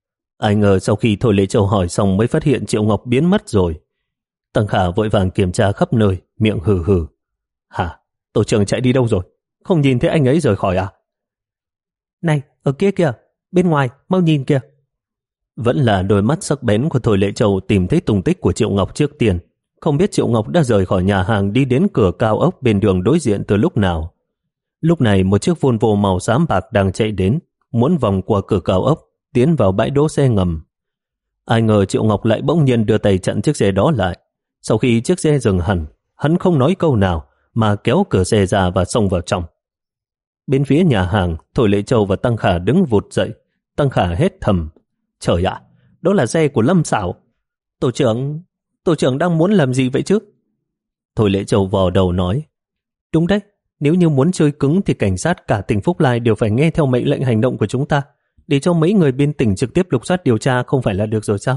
Ai ngờ sau khi Thôi Lệ Châu hỏi xong mới phát hiện Triệu Ngọc biến mất rồi. Tăng Khả vội vàng kiểm tra khắp nơi, miệng hừ hừ: Hả? Tổ trưởng chạy đi đâu rồi? Không nhìn thấy anh ấy rời khỏi à? Này, ở kia kìa, bên ngoài, mau nhìn kìa. Vẫn là đôi mắt sắc bén của Thôi Lệ Châu tìm thấy tung tích của Triệu Ngọc trước tiên. Không biết Triệu Ngọc đã rời khỏi nhà hàng đi đến cửa cao ốc bên đường đối diện từ lúc nào. Lúc này một chiếc Volvo màu xám bạc đang chạy đến, muốn vòng qua cửa cao ốc, tiến vào bãi đỗ xe ngầm. Ai ngờ Triệu Ngọc lại bỗng nhiên đưa tay chặn chiếc xe đó lại. Sau khi chiếc xe dừng hẳn, hắn không nói câu nào mà kéo cửa xe ra và xông vào trong. Bên phía nhà hàng, Thôi Lệ Châu và Tăng Khả đứng vụt dậy. Tăng Khả hét thầm: Trời ạ, đó là xe của Lâm Sảo. Tổ trưởng, tổ trưởng đang muốn làm gì vậy chứ? Thôi Lệ Châu vò đầu nói: Đúng đấy, nếu như muốn chơi cứng thì cảnh sát cả tỉnh Phúc Lai đều phải nghe theo mệnh lệnh hành động của chúng ta, để cho mấy người bên tỉnh trực tiếp lục soát điều tra không phải là được rồi sao?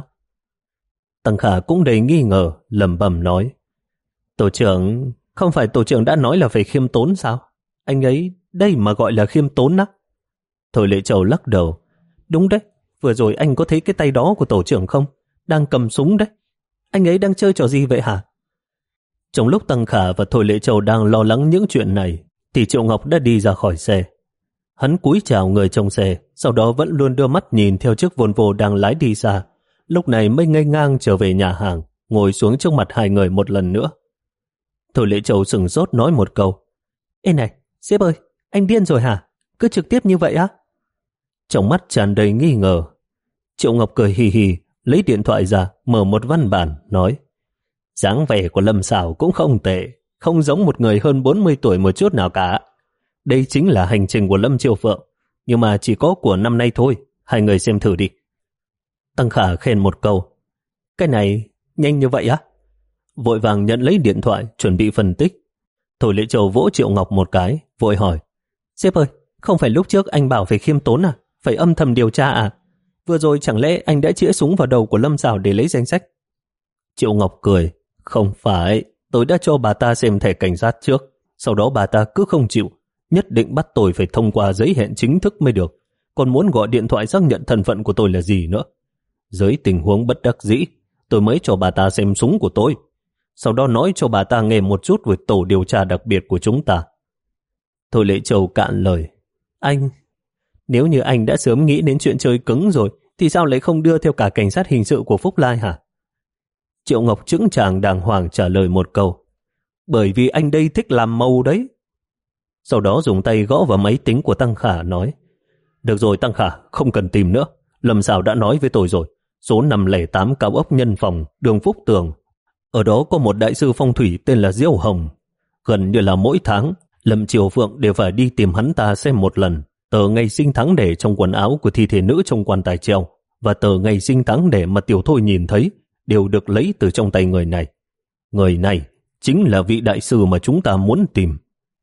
Tăng Khả cũng đầy nghi ngờ, lẩm bẩm nói: Tổ trưởng, không phải tổ trưởng đã nói là phải khiêm tốn sao? Anh ấy đây mà gọi là khiêm tốn á? Thôi Lệ Châu lắc đầu: Đúng đấy, vừa rồi anh có thấy cái tay đó của tổ trưởng không? Đang cầm súng đấy. Anh ấy đang chơi trò gì vậy hả? Trong lúc Tăng Khả và Thôi Lệ Châu đang lo lắng những chuyện này, thì Triệu Ngọc đã đi ra khỏi xe. Hắn cúi chào người trong xe, sau đó vẫn luôn đưa mắt nhìn theo chiếc Volvo đang lái đi xa. Lúc này mới ngây ngang trở về nhà hàng, ngồi xuống trước mặt hai người một lần nữa. Thôi Lễ Châu sửng sốt nói một câu. Ê này, sếp ơi, anh điên rồi hả? Cứ trực tiếp như vậy á? Trong mắt tràn đầy nghi ngờ. Triệu Ngọc cười hì hì, lấy điện thoại ra, mở một văn bản, nói: dáng vẻ của Lâm Sảo cũng không tệ, không giống một người hơn bốn mươi tuổi một chút nào cả. Đây chính là hành trình của Lâm Chiêu Phượng, nhưng mà chỉ có của năm nay thôi, hai người xem thử đi. Tăng Khả khen một câu. Cái này nhanh như vậy á? Vội vàng nhận lấy điện thoại, chuẩn bị phân tích. Thôi Lễ Châu vỗ Triệu Ngọc một cái, vội hỏi: sếp ơi, không phải lúc trước anh bảo phải khiêm tốn à? Phải âm thầm điều tra à? Vừa rồi chẳng lẽ anh đã chĩa súng vào đầu của Lâm Sảo để lấy danh sách? Triệu Ngọc cười. Không phải, tôi đã cho bà ta xem thẻ cảnh sát trước, sau đó bà ta cứ không chịu, nhất định bắt tôi phải thông qua giấy hẹn chính thức mới được, còn muốn gọi điện thoại xác nhận thân phận của tôi là gì nữa. Dưới tình huống bất đắc dĩ, tôi mới cho bà ta xem súng của tôi, sau đó nói cho bà ta nghe một chút về tổ điều tra đặc biệt của chúng ta. Thôi Lễ Châu cạn lời. Anh, nếu như anh đã sớm nghĩ đến chuyện chơi cứng rồi, thì sao lại không đưa theo cả cảnh sát hình sự của Phúc Lai hả? Triệu Ngọc chững chàng đàng hoàng trả lời một câu. Bởi vì anh đây thích làm màu đấy. Sau đó dùng tay gõ vào máy tính của Tăng Khả, nói: được rồi Tăng Khả, không cần tìm nữa. Lâm Sảo đã nói với tôi rồi, số năm không tám cao ốc Nhân Phòng, đường Phúc Tường. Ở đó có một đại sư phong thủy tên là Diêu Hồng. Gần như là mỗi tháng, Lâm Triều Phượng đều phải đi tìm hắn ta xem một lần. Tờ ngày sinh tháng đẻ trong quần áo của thi thể nữ trong quan tài treo và tờ ngày sinh tháng đẻ mà Tiểu Thôi nhìn thấy đều được lấy từ trong tay người này. Người này chính là vị đại sư mà chúng ta muốn tìm.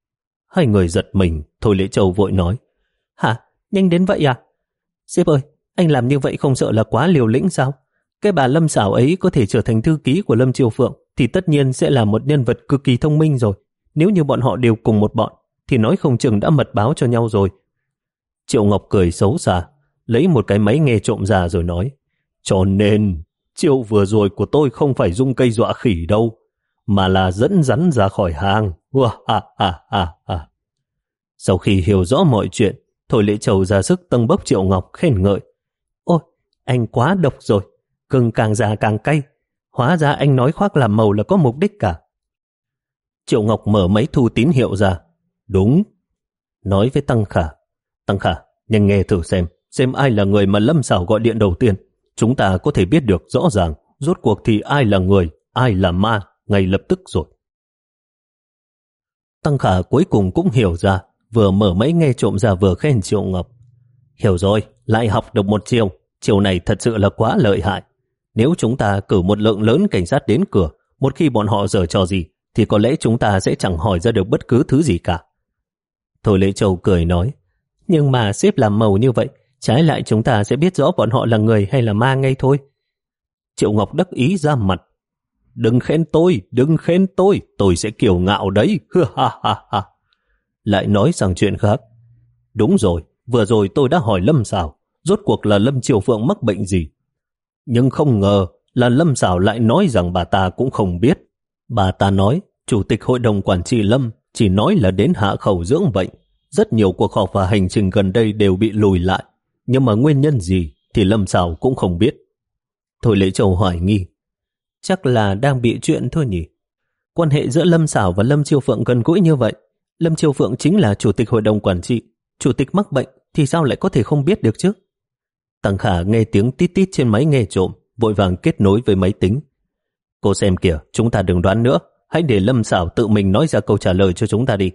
Hai người giật mình, Thôi Lễ Châu vội nói: hả? Nhanh đến vậy à? Sếp ơi, anh làm như vậy không sợ là quá liều lĩnh sao? Cái bà Lâm Sảo ấy có thể trở thành thư ký của Lâm Triều Phượng thì tất nhiên sẽ là một nhân vật cực kỳ thông minh rồi. Nếu như bọn họ đều cùng một bọn thì nói không chừng đã mật báo cho nhau rồi. Triệu Ngọc cười xấu xa, lấy một cái máy nghe trộm ra rồi nói: cho nên chiêu vừa rồi của tôi không phải dung cây dọa khỉ đâu, mà là dẫn rắn ra khỏi hang. Ha, ha, ha, ha. Sau khi hiểu rõ mọi chuyện, Thôi Lễ Châu ra sức tâng bốc Triệu Ngọc, khen ngợi: ôi, anh quá độc rồi, gừng càng già càng cay. Hóa ra anh nói khoác làm màu là có mục đích cả. Triệu Ngọc mở máy thu tín hiệu ra. Đúng. Nói với Tăng Khả: Tăng Khả, nhanh nghe thử xem, xem ai là người mà Lâm Sảo gọi điện đầu tiên. Chúng ta có thể biết được rõ ràng, rốt cuộc thì ai là người, ai là ma, ngay lập tức rồi. Tăng Khả cuối cùng cũng hiểu ra, vừa mở máy nghe trộm ra vừa khen Triệu Ngọc: hiểu rồi, lại học được một chiều, chiều này thật sự là quá lợi hại. Nếu chúng ta cử một lượng lớn cảnh sát đến cửa, một khi bọn họ giở trò gì, thì có lẽ chúng ta sẽ chẳng hỏi ra được bất cứ thứ gì cả. Thôi Lễ Châu cười nói: nhưng mà xếp làm màu như vậy, trái lại chúng ta sẽ biết rõ bọn họ là người hay là ma ngay thôi. Triệu Ngọc đắc ý ra mặt: đừng khen tôi, đừng khen tôi, tôi sẽ kiêu ngạo đấy. Ha ha ha. Lại nói sang chuyện khác: đúng rồi, vừa rồi tôi đã hỏi Lâm Sảo, rốt cuộc là Lâm Triều Phượng mắc bệnh gì. Nhưng không ngờ là Lâm Sảo lại nói rằng bà ta cũng không biết. Bà ta nói Chủ tịch Hội đồng Quản trị Lâm chỉ nói là đến hạ khẩu dưỡng bệnh. Rất nhiều cuộc họp và hành trình gần đây đều bị lùi lại, nhưng mà nguyên nhân gì thì Lâm Sảo cũng không biết. Thôi Lễ Châu hoài nghi: chắc là đang bị chuyện thôi nhỉ. Quan hệ giữa Lâm Sảo và Lâm Chiêu Phượng gần gũi như vậy, Lâm Chiêu Phượng chính là Chủ tịch Hội đồng Quản trị, Chủ tịch mắc bệnh thì sao lại có thể không biết được chứ? Tăng Khả nghe tiếng tít tít trên máy nghe trộm, vội vàng kết nối với máy tính. Cô xem kìa, chúng ta đừng đoán nữa, hãy để Lâm Sảo tự mình nói ra câu trả lời cho chúng ta đi.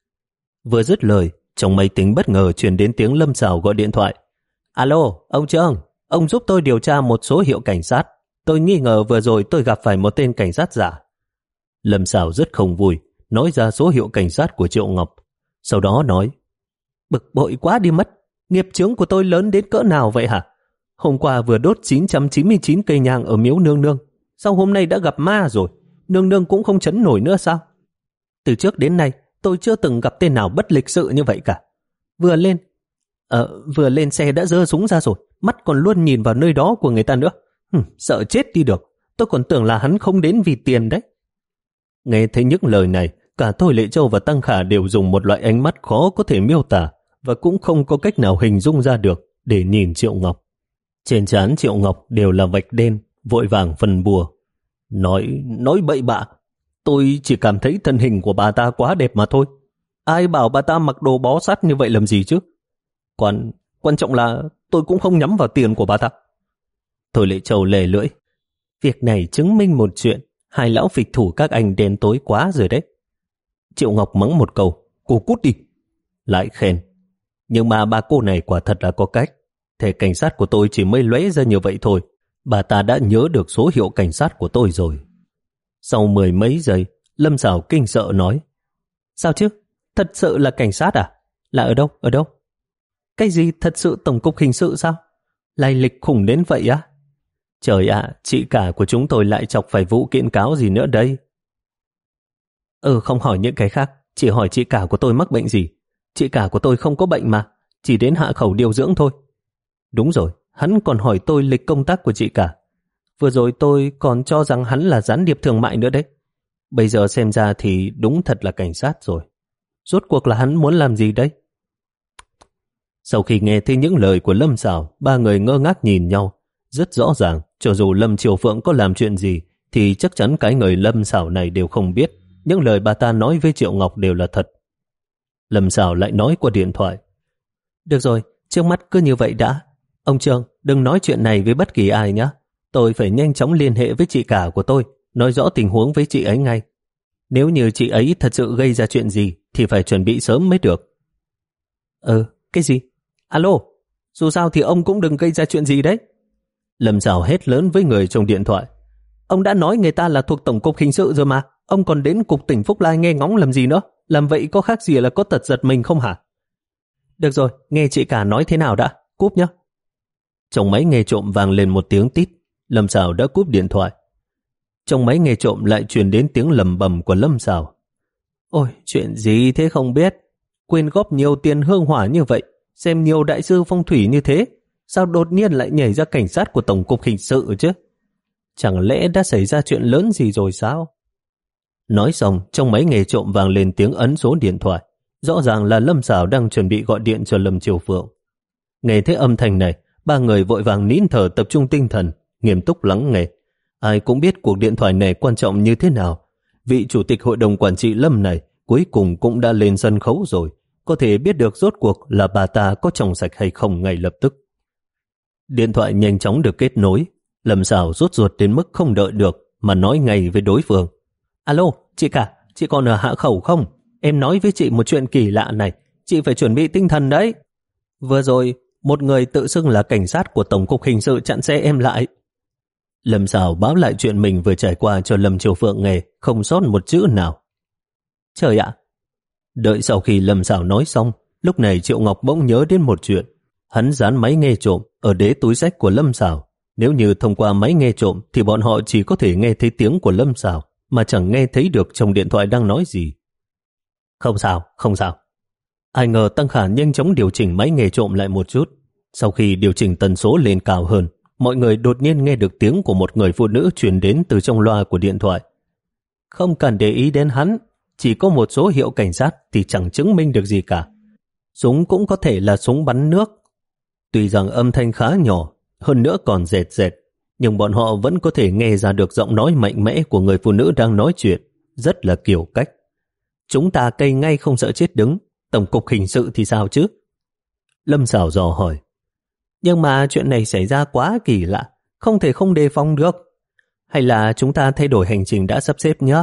Vừa dứt lời, trong máy tính bất ngờ truyền đến tiếng Lâm Sảo gọi điện thoại. Alo, ông Trương, ông giúp tôi điều tra một số hiệu cảnh sát. Tôi nghi ngờ vừa rồi tôi gặp phải một tên cảnh sát giả. Lâm Sảo rất không vui, nói ra số hiệu cảnh sát của Triệu Ngọc. Sau đó nói: bực bội quá đi mất, nghiệp chướng của tôi lớn đến cỡ nào vậy hả? Hôm qua vừa đốt chín trăm chín mươi chín cây nhang ở miếu nương nương, sao hôm nay đã gặp ma rồi? Nương nương cũng không chấn nổi nữa sao? Từ trước đến nay tôi chưa từng gặp tên nào bất lịch sự như vậy cả. Vừa lên ờ, vừa lên xe đã giơ súng ra rồi, mắt còn luôn nhìn vào nơi đó của người ta nữa. Hừm, sợ chết đi được, tôi còn tưởng là hắn không đến vì tiền đấy. Nghe thấy những lời này, cả Thôi Lễ Châu và Tăng Khả đều dùng một loại ánh mắt khó có thể miêu tả, và cũng không có cách nào hình dung ra được để nhìn Triệu Ngọc. Trên trán Triệu Ngọc đều là vạch đen, vội vàng phân bùa. Nói, nói bậy bạ, tôi chỉ cảm thấy thân hình của bà ta quá đẹp mà thôi. Ai bảo bà ta mặc đồ bó sát như vậy làm gì chứ? Quan, quan trọng là tôi cũng không nhắm vào tiền của bà ta. Thôi Lệ Châu lề lưỡi. Việc này chứng minh một chuyện, hai lão phịch thủ các anh đen tối quá rồi đấy. Triệu Ngọc mắng một câu, cô cút đi. Lại khen, nhưng mà bà cô này quả thật là có cách. Thẻ cảnh sát của tôi chỉ mới lóe ra như vậy thôi, bà ta đã nhớ được số hiệu cảnh sát của tôi rồi. Sau mười mấy giây, Lâm Sảo kinh sợ nói, sao chứ? Thật sự là cảnh sát à? Là ở đâu? Ở đâu? Cái gì thật sự tổng cục hình sự sao? Lai lịch khủng đến vậy á? Trời ạ, chị cả của chúng tôi lại chọc phải vụ kiện cáo gì nữa đây? Ừ, không hỏi những cái khác, chỉ hỏi chị cả của tôi mắc bệnh gì. Chị cả của tôi không có bệnh mà, chỉ đến hạ khẩu điều dưỡng thôi. Đúng rồi, hắn còn hỏi tôi lịch công tác của chị cả. Vừa rồi tôi còn cho rằng hắn là gián điệp thương mại nữa đấy. Bây giờ xem ra thì đúng thật là cảnh sát rồi. Rốt cuộc là hắn muốn làm gì đấy? Sau khi nghe thấy những lời của Lâm Sảo, ba người ngơ ngác nhìn nhau. Rất rõ ràng, cho dù Lâm Triều Phượng có làm chuyện gì, thì chắc chắn cái người Lâm Sảo này đều không biết. Những lời bà ta nói với Triệu Ngọc đều là thật. Lâm Sảo lại nói qua điện thoại. Được rồi, trước mắt cứ như vậy đã. Ông Trương, đừng nói chuyện này với bất kỳ ai nhé. Tôi phải nhanh chóng liên hệ với chị cả của tôi, nói rõ tình huống với chị ấy ngay. Nếu như chị ấy thật sự gây ra chuyện gì, thì phải chuẩn bị sớm mới được. Ừ, cái gì? Alo, dù sao thì ông cũng đừng gây ra chuyện gì đấy. Lâm Sảo hét lớn với người trong điện thoại. Ông đã nói người ta là thuộc Tổng cục Hình sự rồi mà, ông còn đến cục tỉnh Phúc Lai nghe ngóng làm gì nữa? Làm vậy có khác gì là có tật giật mình không hả? Được rồi, nghe chị cả nói thế nào đã, cúp nhé. Trong máy nghe trộm vang lên một tiếng tít, Lâm Sảo đã cúp điện thoại. Trong máy nghe trộm lại truyền đến tiếng lầm bầm của Lâm Sảo. Ôi, chuyện gì thế không biết? Quyên góp nhiều tiền hương hỏa như vậy, xem nhiều đại sư phong thủy như thế, sao đột nhiên lại nhảy ra cảnh sát của Tổng cục Hình sự chứ? Chẳng lẽ đã xảy ra chuyện lớn gì rồi sao? Nói xong, trong máy nghe trộm vang lên tiếng ấn số điện thoại. Rõ ràng là Lâm Sảo đang chuẩn bị gọi điện cho Lâm Triều Phượng. Nghe thấy âm thanh này, ba người vội vàng nín thở tập trung tinh thần, nghiêm túc lắng nghe. Ai cũng biết cuộc điện thoại này quan trọng như thế nào. Vị chủ tịch hội đồng quản trị Lâm này cuối cùng cũng đã lên sân khấu rồi, có thể biết được rốt cuộc là bà ta có trong sạch hay không ngay lập tức. Điện thoại nhanh chóng được kết nối. Lâm Sảo rút ruột đến mức không đợi được mà nói ngay với đối phương. Alo, chị cả, chị còn ở hạ khẩu không? Em nói với chị một chuyện kỳ lạ này, chị phải chuẩn bị tinh thần đấy. Vừa rồi, một người tự xưng là cảnh sát của Tổng cục Hình sự chặn xe em lại. Lâm Sảo báo lại chuyện mình vừa trải qua cho Lâm Triều Phượng nghe, không sót một chữ nào. Trời ạ! Đợi sau khi Lâm Sảo nói xong, lúc này Triệu Ngọc bỗng nhớ đến một chuyện. Hắn dán máy nghe trộm ở đế túi xách của Lâm Sảo. Nếu như thông qua máy nghe trộm thì bọn họ chỉ có thể nghe thấy tiếng của Lâm Sảo, mà chẳng nghe thấy được trong điện thoại đang nói gì. Không sao, không sao. Ai ngờ Tăng Khả nhanh chóng điều chỉnh máy nghe trộm lại một chút. Sau khi điều chỉnh tần số lên cao hơn, mọi người đột nhiên nghe được tiếng của một người phụ nữ truyền đến từ trong loa của điện thoại. Không cần để ý đến hắn, chỉ có một số hiệu cảnh sát thì chẳng chứng minh được gì cả. Súng cũng có thể là súng bắn nước. Tuy rằng âm thanh khá nhỏ, hơn nữa còn rệt rệt, nhưng bọn họ vẫn có thể nghe ra được giọng nói mạnh mẽ của người phụ nữ đang nói chuyện, rất là kiểu cách. Chúng ta cây ngay không sợ chết đứng, Tổng cục Hình sự thì sao chứ? Lâm Sảo dò hỏi. Nhưng mà chuyện này xảy ra quá kỳ lạ, không thể không đề phòng được. Hay là chúng ta thay đổi hành trình đã sắp xếp nhé?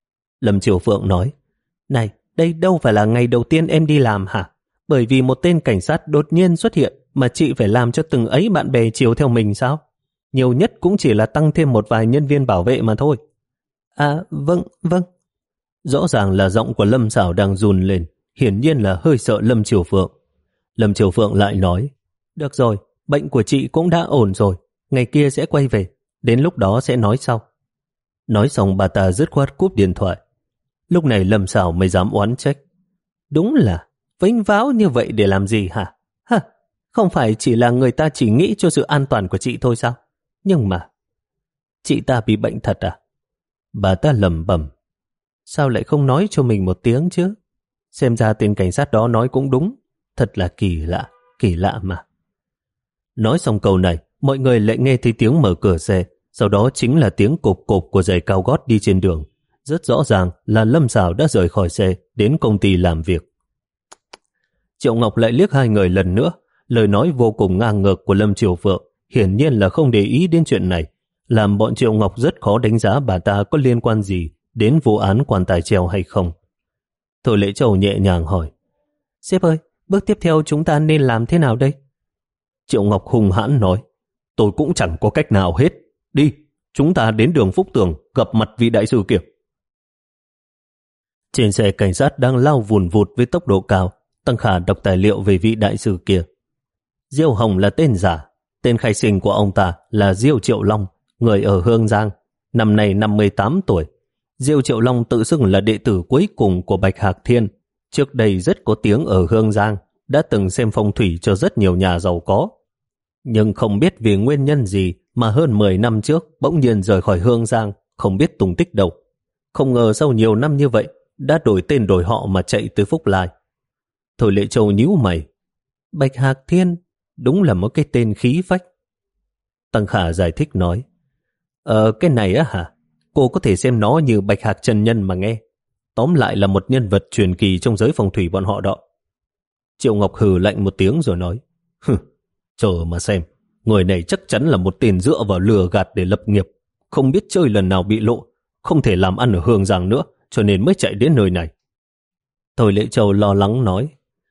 Lâm Triều Phượng nói. Này, đây đâu phải là ngày đầu tiên em đi làm hả? Bởi vì một tên cảnh sát đột nhiên xuất hiện mà chị phải làm cho từng ấy bạn bè chiều theo mình sao? Nhiều nhất cũng chỉ là tăng thêm một vài nhân viên bảo vệ mà thôi. À, vâng, vâng. Rõ ràng là giọng của Lâm Sảo đang run lên, hiển nhiên là hơi sợ Lâm Triều Phượng. Lâm Triều Phượng lại nói, được rồi, bệnh của chị cũng đã ổn rồi, ngày kia sẽ quay về, đến lúc đó sẽ nói sau. Nói xong bà ta dứt khoát cúp điện thoại. Lúc này Lâm Sảo mới dám oán trách. Đúng là, vênh váo như vậy để làm gì hả? Hả? Không phải chỉ là người ta chỉ nghĩ cho sự an toàn của chị thôi sao? Nhưng mà, chị ta bị bệnh thật à? Bà ta lẩm bẩm. Sao lại không nói cho mình một tiếng chứ? Xem ra tên cảnh sát đó nói cũng đúng. Thật là kỳ lạ, kỳ lạ mà. Nói xong câu này, mọi người lại nghe thấy tiếng mở cửa xe, sau đó chính là tiếng cộp cộp của giày cao gót đi trên đường. Rất rõ ràng là Lâm Sảo đã rời khỏi xe đến công ty làm việc. Triệu Ngọc lại liếc hai người lần nữa, lời nói vô cùng ngang ngược của Lâm Triều Phượng hiển nhiên là không để ý đến chuyện này, làm bọn Triệu Ngọc rất khó đánh giá bà ta có liên quan gì đến vụ án quan tài treo hay không. Thôi Lễ Châu nhẹ nhàng hỏi, sếp ơi, bước tiếp theo chúng ta nên làm thế nào đây? Triệu Ngọc hung hãn nói, tôi cũng chẳng có cách nào hết. Đi, chúng ta đến đường Phúc Tường gặp mặt vị đại sư kia. Trên xe cảnh sát đang lao vùn vụt với tốc độ cao, Tăng Khả đọc tài liệu về vị đại sư kia. Diêu Hồng là tên giả, tên khai sinh của ông ta là Diêu Triệu Long, người ở Hương Giang, năm nay năm mươi tám tuổi. Diêu Triệu Long tự xưng là đệ tử cuối cùng của Bạch Hạc Thiên, trước đây rất có tiếng ở Hương Giang, đã từng xem phong thủy cho rất nhiều nhà giàu có. Nhưng không biết vì nguyên nhân gì mà hơn mười năm trước bỗng nhiên rời khỏi Hương Giang, không biết tung tích đâu. Không ngờ sau nhiều năm như vậy đã đổi tên đổi họ mà chạy tới Phúc Lai. Thôi Lệ Châu nhíu mày, Bạch Hạc Thiên đúng là một cái tên khí phách. Tăng Khả giải thích nói, Ờ cái này á hả, cô có thể xem nó như Bạch Hạc chân nhân mà nghe. Tóm lại là một nhân vật truyền kỳ trong giới phong thủy bọn họ đó. Triệu Ngọc hừ lạnh một tiếng rồi nói, hừ, chờ mà xem, người này chắc chắn là một tên dựa vào lừa gạt để lập nghiệp, không biết chơi lần nào bị lộ, không thể làm ăn ở Hương Giang nữa, cho nên mới chạy đến nơi này. Thôi Lễ Châu lo lắng nói,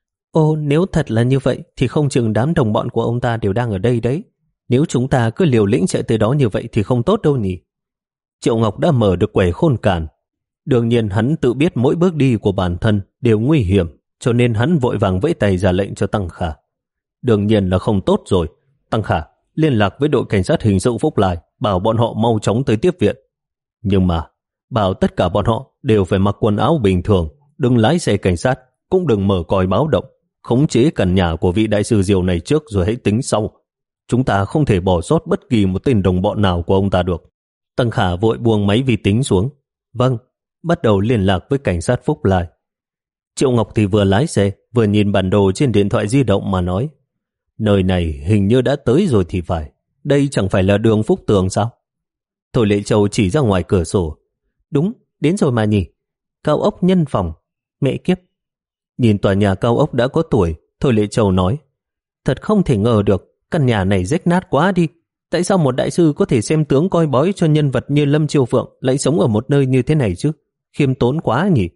Ồ, nếu thật là như vậy thì không chừng đám đồng bọn của ông ta đều đang ở đây đấy. Nếu chúng ta cứ liều lĩnh chạy tới đó như vậy thì không tốt đâu nhỉ. Triệu Ngọc đã mở được quẻ khôn càn. Đương nhiên hắn tự biết mỗi bước đi của bản thân đều nguy hiểm, cho nên hắn vội vàng vẫy tay ra lệnh cho Tăng Khả. Đương nhiên là không tốt rồi. Tăng Khả, liên lạc với đội cảnh sát hình sự Phúc Lai, bảo bọn họ mau chóng tới tiếp viện. Nhưng mà, bảo tất cả bọn họ đều phải mặc quần áo bình thường, đừng lái xe cảnh sát, cũng đừng mở còi báo động, khống chế căn nhà của vị đại sư Diều này trước rồi hãy tính sau. Chúng ta không thể bỏ sót bất kỳ một tên đồng bọn nào của ông ta được. Tăng Khả vội buông máy vi tính xuống. Vâng, bắt đầu liên lạc với cảnh sát Phúc Lai. Triệu Ngọc thì vừa lái xe, vừa nhìn bản đồ trên điện thoại di động mà nói, nơi này hình như đã tới rồi thì phải. Đây chẳng phải là đường Phúc Tường sao? Thôi Lệ Châu chỉ ra ngoài cửa sổ. Đúng, đến rồi mà nhỉ. Cao ốc nhân phòng. Mẹ kiếp. Nhìn tòa nhà cao ốc đã có tuổi, Thôi Lệ Châu nói, thật không thể ngờ được, căn nhà này rách nát quá đi. Tại sao một đại sư có thể xem tướng coi bói cho nhân vật như Lâm Chiêu Phượng lại sống ở một nơi như thế này chứ? Khiêm tốn quá nhỉ.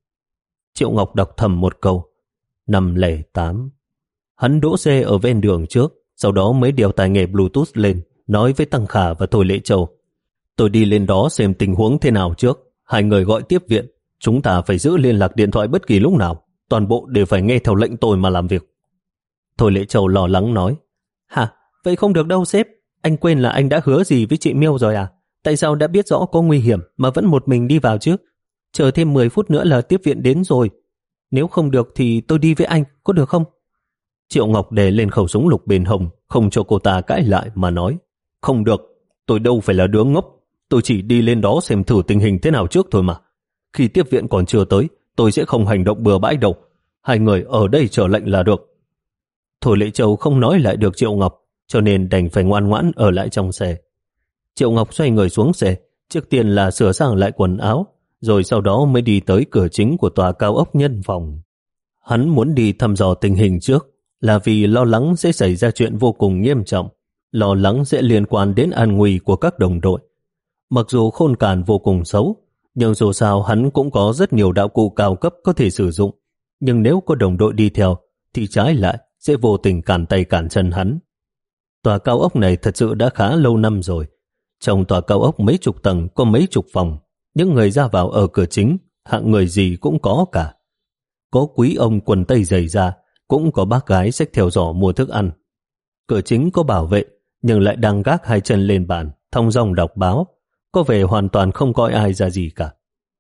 Triệu Ngọc đọc thầm một câu, năm lẻ tám. Hắn đỗ xe ở ven đường trước, sau đó mới đeo tai nghe Bluetooth lên, nói với Tăng Khả và Thôi Lệ Châu, tôi đi lên đó xem tình huống thế nào trước, hai người gọi tiếp viện, chúng ta phải giữ liên lạc điện thoại bất kỳ lúc nào, toàn bộ đều phải nghe theo lệnh tôi mà làm việc. Thôi Lệ Châu lo lắng nói, hả, vậy không được đâu sếp, anh quên là anh đã hứa gì với chị Miêu rồi à? Tại sao đã biết rõ có nguy hiểm mà vẫn một mình đi vào chứ? Chờ thêm mười phút nữa là tiếp viện đến rồi. Nếu không được thì tôi đi với anh, có được không? Triệu Ngọc đề lên khẩu súng lục bên hông, không cho cô ta cãi lại mà nói, không được, tôi đâu phải là đứa ngốc, tôi chỉ đi lên đó xem thử tình hình thế nào trước thôi mà. Khi tiếp viện còn chưa tới, tôi sẽ không hành động bừa bãi đâu. Hai người ở đây chờ lệnh là được. Thôi Lệ Châu không nói lại được Triệu Ngọc, cho nên đành phải ngoan ngoãn ở lại trong xe. Triệu Ngọc xoay người xuống xe, trước tiên là sửa sang lại quần áo, rồi sau đó mới đi tới cửa chính của tòa cao ốc nhân phòng. Hắn muốn đi thăm dò tình hình trước, là vì lo lắng sẽ xảy ra chuyện vô cùng nghiêm trọng, lo lắng sẽ liên quan đến an nguy của các đồng đội. Mặc dù khôn càn vô cùng xấu, nhưng dù sao hắn cũng có rất nhiều đạo cụ cao cấp có thể sử dụng, nhưng nếu có đồng đội đi theo, thì trái lại sẽ vô tình cản tay cản chân hắn. Tòa cao ốc này thật sự đã khá lâu năm rồi. Trong tòa cao ốc mấy chục tầng có mấy chục phòng, những người ra vào ở cửa chính, hạng người gì cũng có cả. Có quý ông quần tây dày da, cũng có bác gái xách theo giỏ mua thức ăn. Cửa chính có bảo vệ, nhưng lại đang gác hai chân lên bàn, thong dong đọc báo, có vẻ hoàn toàn không coi ai ra gì cả.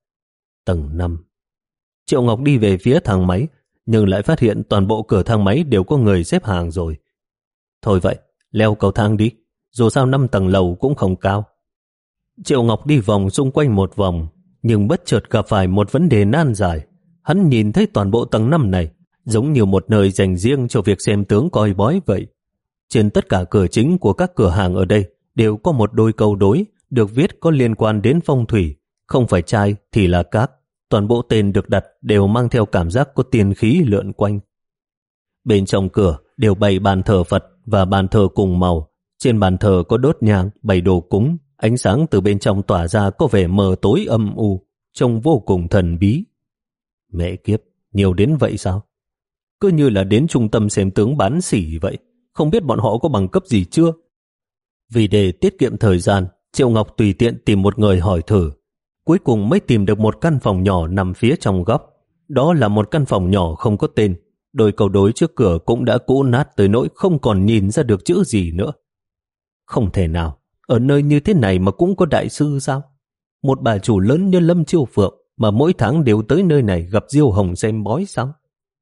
Tầng năm. Triệu Ngọc đi về phía thang máy, nhưng lại phát hiện toàn bộ cửa thang máy đều có người xếp hàng rồi. Thôi vậy, leo cầu thang đi, dù sao năm tầng lầu cũng không cao. Triệu Ngọc đi vòng xung quanh một vòng, nhưng bất chợt gặp phải một vấn đề nan giải. Hắn nhìn thấy toàn bộ tầng năm này giống như một nơi dành riêng cho việc xem tướng coi bói vậy. Trên tất cả cửa chính của các cửa hàng ở đây đều có một đôi câu đối được viết có liên quan đến phong thủy, không phải trai thì là các. Toàn bộ tên được đặt đều mang theo cảm giác có tiên khí lượn quanh. Bên trong cửa đều bày bàn thờ Phật và bàn thờ cùng màu. Trên bàn thờ có đốt nhang, bày đồ cúng, ánh sáng từ bên trong tỏa ra có vẻ mờ tối âm u, trông vô cùng thần bí. Mẹ kiếp, nhiều đến vậy sao? Cứ như là đến trung tâm xem tướng bán sỉ vậy, không biết bọn họ có bằng cấp gì chưa? Vì để tiết kiệm thời gian, Triệu Ngọc tùy tiện tìm một người hỏi thử. Cuối cùng mới tìm được một căn phòng nhỏ nằm phía trong góc. Đó là một căn phòng nhỏ không có tên. Đôi câu đối trước cửa cũng đã cũ nát tới nỗi không còn nhìn ra được chữ gì nữa. Không thể nào, ở nơi như thế này mà cũng có đại sư sao? Một bà chủ lớn như Lâm Chiêu Phượng mà mỗi tháng đều tới nơi này gặp Diêu Hồng xem bói sao?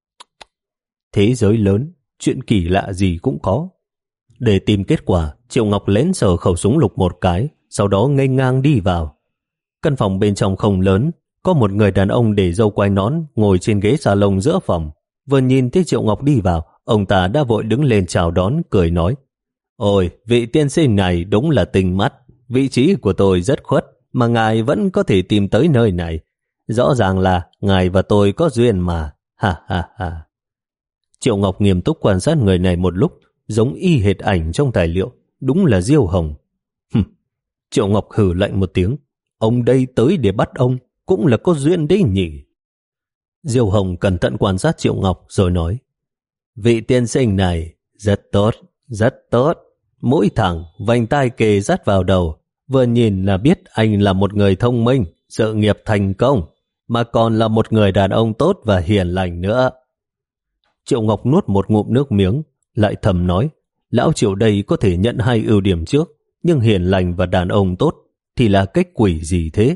Thế giới lớn, chuyện kỳ lạ gì cũng có. Để tìm kết quả, Triệu Ngọc lén sờ khẩu súng lục một cái, sau đó ngây ngang đi vào. Căn phòng bên trong không lớn, có một người đàn ông để râu quai nón ngồi trên ghế salon giữa phòng. Vừa nhìn thấy Triệu Ngọc đi vào, ông ta đã vội đứng lên chào đón, cười nói: Ôi, vị tiên sinh này đúng là tinh mắt, vị trí của tôi rất khuất, mà ngài vẫn có thể tìm tới nơi này. Rõ ràng là ngài và tôi có duyên mà, ha ha ha. Triệu Ngọc nghiêm túc quan sát người này một lúc, giống y hệt ảnh trong tài liệu, đúng là Diêu Hồng. Hừm. Triệu Ngọc hừ lạnh một tiếng, ông đây tới để bắt ông, cũng là có duyên đấy nhỉ. Diêu Hồng cẩn thận quan sát Triệu Ngọc rồi nói: Vị tiên sinh này rất tốt, rất tốt. Mũi thẳng, vành tai kề sát vào đầu, vừa nhìn là biết anh là một người thông minh, sự nghiệp thành công, mà còn là một người đàn ông tốt và hiền lành nữa. Triệu Ngọc nuốt một ngụm nước miếng, lại thầm nói: Lão Triệu đây có thể nhận hai ưu điểm trước, nhưng hiền lành và đàn ông tốt thì là cách quỷ gì thế?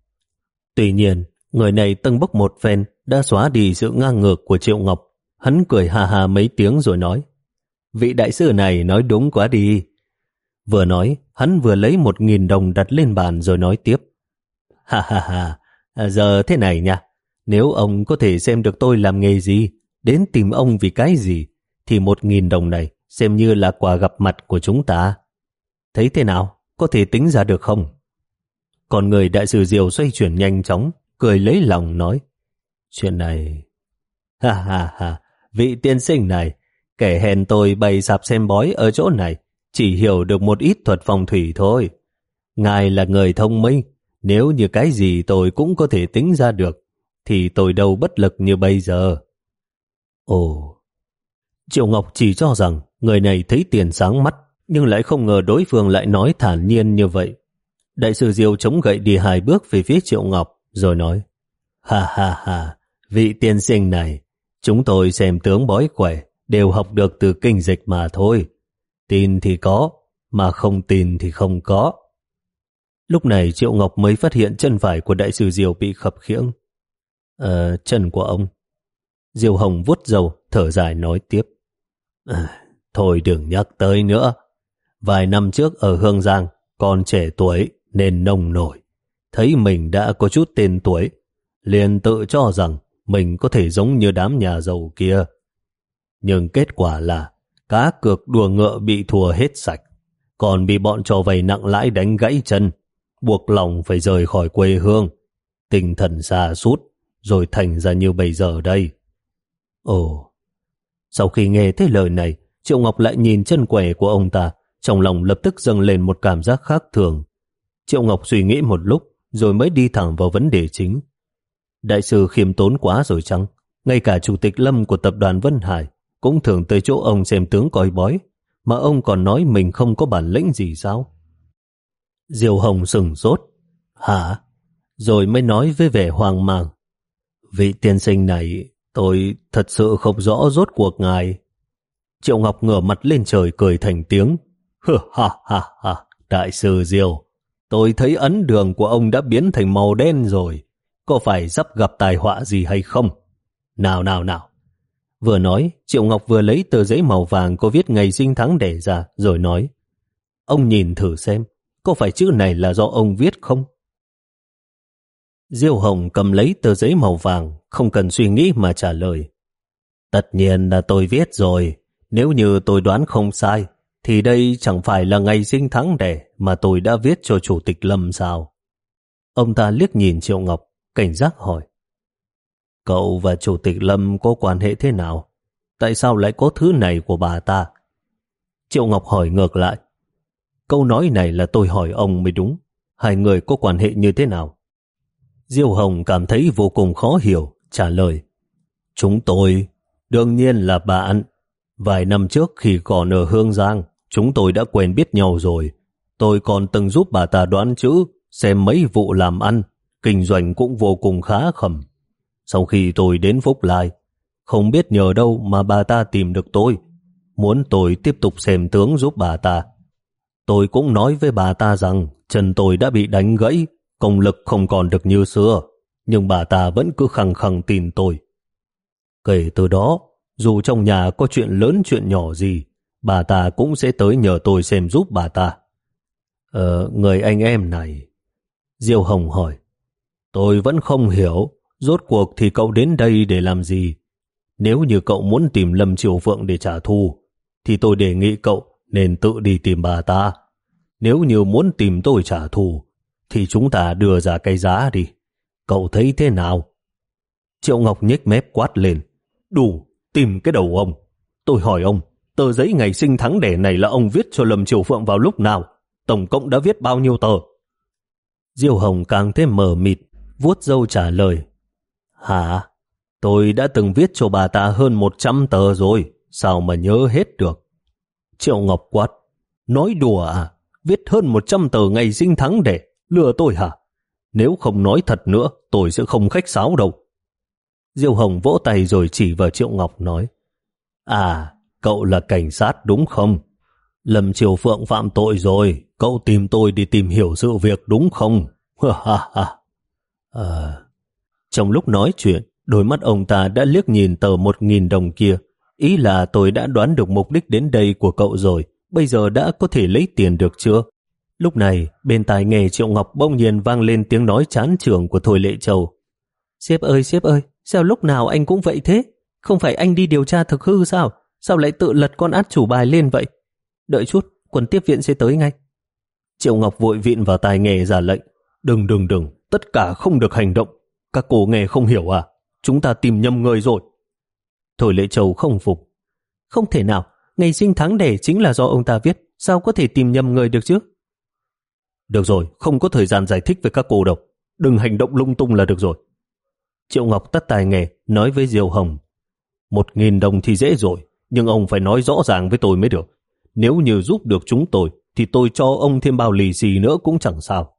Tuy nhiên, người này tâng bốc một phen đã xóa đi sự ngang ngược của Triệu Ngọc. Hắn cười hà hà mấy tiếng rồi nói: Vị đại sư này nói đúng quá đi. Vừa nói, hắn vừa lấy một nghìn đồng đặt lên bàn rồi nói tiếp: Ha ha ha, giờ thế này nha, nếu ông có thể xem được tôi làm nghề gì, đến tìm ông vì cái gì, thì một nghìn đồng này xem như là quà gặp mặt của chúng ta. Thấy thế nào, có thể tính ra được không? Còn người đại sư Diêu xoay chuyển nhanh chóng, cười lấy lòng nói: Chuyện này... Ha ha ha, vị tiên sinh này, kẻ hèn tôi bày sạp xem bói ở chỗ này, chỉ hiểu được một ít thuật phong thủy thôi. Ngài là người thông minh, nếu như cái gì tôi cũng có thể tính ra được, thì tôi đâu bất lực như bây giờ. Ồ... Triệu Ngọc chỉ cho rằng người này thấy tiền sáng mắt, nhưng lại không ngờ đối phương lại nói thản nhiên như vậy. Đại sư Diêu chống gậy đi hai bước về phía Triệu Ngọc, rồi nói: Ha ha ha, vị tiên sinh này, chúng tôi xem tướng bói quẻ đều học được từ kinh dịch mà thôi. Tin thì có, mà không tin thì không có. Lúc này Triệu Ngọc mới phát hiện chân phải của đại sư Diêu bị khập khiễng. Ờ, chân của ông. Diêu Hồng vuốt râu, thở dài nói tiếp: À, thôi đừng nhắc tới nữa. Vài năm trước ở Hương Giang, còn trẻ tuổi nên nông nổi. Thấy mình đã có chút tên tuổi, liền tự cho rằng mình có thể giống như đám nhà giàu kia. Nhưng kết quả là cá cược đùa ngựa bị thua hết sạch, còn bị bọn trò vay nặng lãi đánh gãy chân, buộc lòng phải rời khỏi quê hương. Tinh thần sa sút rồi thành ra như bây giờ đây. Ồ, sau khi nghe thấy lời này, Triệu Ngọc lại nhìn chân quẻ của ông ta, trong lòng lập tức dâng lên một cảm giác khác thường. Triệu Ngọc suy nghĩ một lúc, rồi mới đi thẳng vào vấn đề chính. Đại sư khiêm tốn quá rồi chăng? Ngay cả chủ tịch Lâm của tập đoàn Vân Hải cũng thường tới chỗ ông xem tướng coi bói, mà ông còn nói mình không có bản lĩnh gì sao? Diêu Hồng sừng sốt. Hả? Rồi mới nói với vẻ hoang mang: Vị tiên sinh này, tôi thật sự không rõ rốt cuộc ngài. Triệu Ngọc ngửa mặt lên trời cười thành tiếng. Hừ ha ha ha, đại sư Diêu, tôi thấy ấn đường của ông đã biến thành màu đen rồi. Có phải sắp gặp tai họa gì hay không? Nào nào nào. Vừa nói, Triệu Ngọc vừa lấy tờ giấy màu vàng có viết ngày sinh tháng đẻ ra, rồi nói: Ông nhìn thử xem, có phải chữ này là do ông viết không? Diêu Hồng cầm lấy tờ giấy màu vàng, không cần suy nghĩ mà trả lời: Tất nhiên là tôi viết rồi. Nếu như tôi đoán không sai, thì đây chẳng phải là ngày sinh tháng đẻ mà tôi đã viết cho Chủ tịch Lâm sao? Ông ta liếc nhìn Triệu Ngọc, cảnh giác hỏi. Cậu và Chủ tịch Lâm có quan hệ thế nào? Tại sao lại có thứ này của bà ta? Triệu Ngọc hỏi ngược lại. Câu nói này là tôi hỏi ông mới đúng. Hai người có quan hệ như thế nào? Diêu Hồng cảm thấy vô cùng khó hiểu, trả lời. Chúng tôi, đương nhiên là bạn. Vài năm trước khi còn ở Hương Giang, chúng tôi đã quen biết nhau rồi. Tôi còn từng giúp bà ta đoán chữ, xem mấy vụ làm ăn, kinh doanh cũng vô cùng khá khẩm. Sau khi tôi đến Phúc Lai, không biết nhờ đâu mà bà ta tìm được tôi, muốn tôi tiếp tục xem tướng giúp bà ta. Tôi cũng nói với bà ta rằng chân tôi đã bị đánh gãy, công lực không còn được như xưa, nhưng bà ta vẫn cứ khăng khăng tin tôi. Kể từ đó, dù trong nhà có chuyện lớn chuyện nhỏ gì, bà ta cũng sẽ tới nhờ tôi xem giúp bà ta. Ờ, người anh em này. Diêu Hồng hỏi. Tôi vẫn không hiểu, rốt cuộc thì cậu đến đây để làm gì? Nếu như cậu muốn tìm Lâm Triều Phượng để trả thù, thì tôi đề nghị cậu nên tự đi tìm bà ta. Nếu như muốn tìm tôi trả thù, thì chúng ta đưa ra cái giá đi. Cậu thấy thế nào? Triệu Ngọc nhếch mép quát lên. Đủ, tìm cái đầu ông. Tôi hỏi ông, tờ giấy ngày sinh tháng đẻ này là ông viết cho Lâm Triều Phượng vào lúc nào? Tổng cộng đã viết bao nhiêu tờ? Diêu Hồng càng thêm mờ mịt, vuốt râu trả lời. Hả? Tôi đã từng viết cho bà ta hơn một trăm tờ rồi, sao mà nhớ hết được? Triệu Ngọc quát. Nói đùa à? Viết hơn một trăm tờ ngày sinh tháng đẻ, lừa tôi hả? Nếu không nói thật nữa, tôi sẽ không khách sáo đâu. Diêu Hồng vỗ tay rồi chỉ vào Triệu Ngọc nói. À, cậu là cảnh sát đúng không? Lâm Triều Phượng phạm tội rồi, cậu tìm tôi đi tìm hiểu sự việc đúng không? à. Trong lúc nói chuyện, đôi mắt ông ta đã liếc nhìn tờ một nghìn đồng kia. Ý là tôi đã đoán được mục đích đến đây của cậu rồi, bây giờ đã có thể lấy tiền được chưa? Lúc này, bên tai nghe Triệu Ngọc bỗng nhiên vang lên tiếng nói chán chường của Thôi Lệ Châu. Sếp ơi, sếp ơi, sao lúc nào anh cũng vậy thế? Không phải anh đi điều tra thực hư sao? Sao lại tự lật con át chủ bài lên vậy? Đợi chút, quân tiếp viện sẽ tới ngay. Triệu Ngọc vội vịn vào tai nghe ra lệnh. Đừng đừng đừng, tất cả không được hành động. Các cô nghe không hiểu à? Chúng ta tìm nhầm người rồi. Thôi Lệ Châu không phục. Không thể nào, ngày sinh tháng đẻ chính là do ông ta viết, sao có thể tìm nhầm người được chứ? Được rồi, không có thời gian giải thích với các cô đâu. Đừng hành động lung tung là được rồi. Triệu Ngọc tắt tai nghe, nói với Diêu Hồng. Một nghìn đồng thì dễ rồi, nhưng ông phải nói rõ ràng với tôi mới được. Nếu như giúp được chúng tôi, thì tôi cho ông thêm bao lì xì nữa cũng chẳng sao.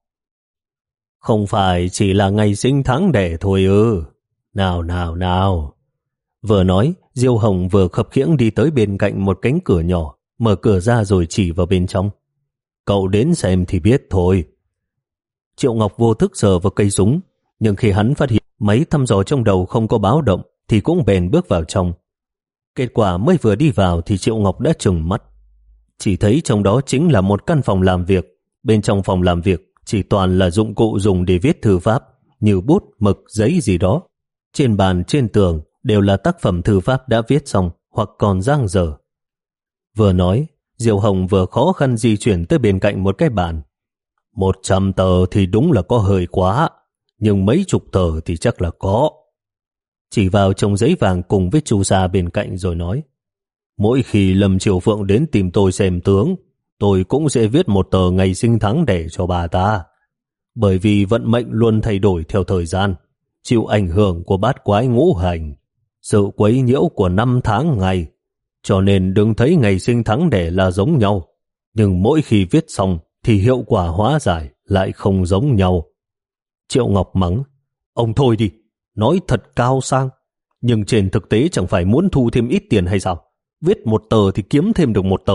Không phải chỉ là ngày sinh tháng đẻ thôi ư. Nào nào nào. Vừa nói, Diêu Hồng vừa khập khiễng đi tới bên cạnh một cánh cửa nhỏ, mở cửa ra rồi chỉ vào bên trong. Cậu đến xem thì biết thôi. Triệu Ngọc vô thức sờ vào cây súng, nhưng khi hắn phát hiện máy thăm dò trong đầu không có báo động thì cũng bèn bước vào trong. Kết quả mới vừa đi vào thì Triệu Ngọc đã trừng mắt. Chỉ thấy trong đó chính là một căn phòng làm việc. Bên trong phòng làm việc chỉ toàn là dụng cụ dùng để viết thư pháp, như bút, mực, giấy gì đó. Trên bàn, trên tường đều là tác phẩm thư pháp đã viết xong hoặc còn dang dở. Vừa nói, Diêu Hồng vừa khó khăn di chuyển tới bên cạnh một cái bàn. Một trăm tờ thì đúng là có hơi quá, nhưng mấy chục tờ thì chắc là có. Chỉ vào chồng giấy vàng cùng với chu sa bên cạnh rồi nói. Mỗi khi Lâm Triều Phượng đến tìm tôi xem tướng, tôi cũng sẽ viết một tờ ngày sinh tháng đẻ cho bà ta. Bởi vì vận mệnh luôn thay đổi theo thời gian, chịu ảnh hưởng của bát quái ngũ hành, sự quấy nhiễu của năm tháng ngày, cho nên đừng thấy ngày sinh tháng đẻ là giống nhau, nhưng mỗi khi viết xong thì hiệu quả hóa giải lại không giống nhau. Triệu Ngọc mắng, ông thôi đi, nói thật cao sang, nhưng trên thực tế chẳng phải muốn thu thêm ít tiền hay sao? Viết một tờ thì kiếm thêm được một tờ.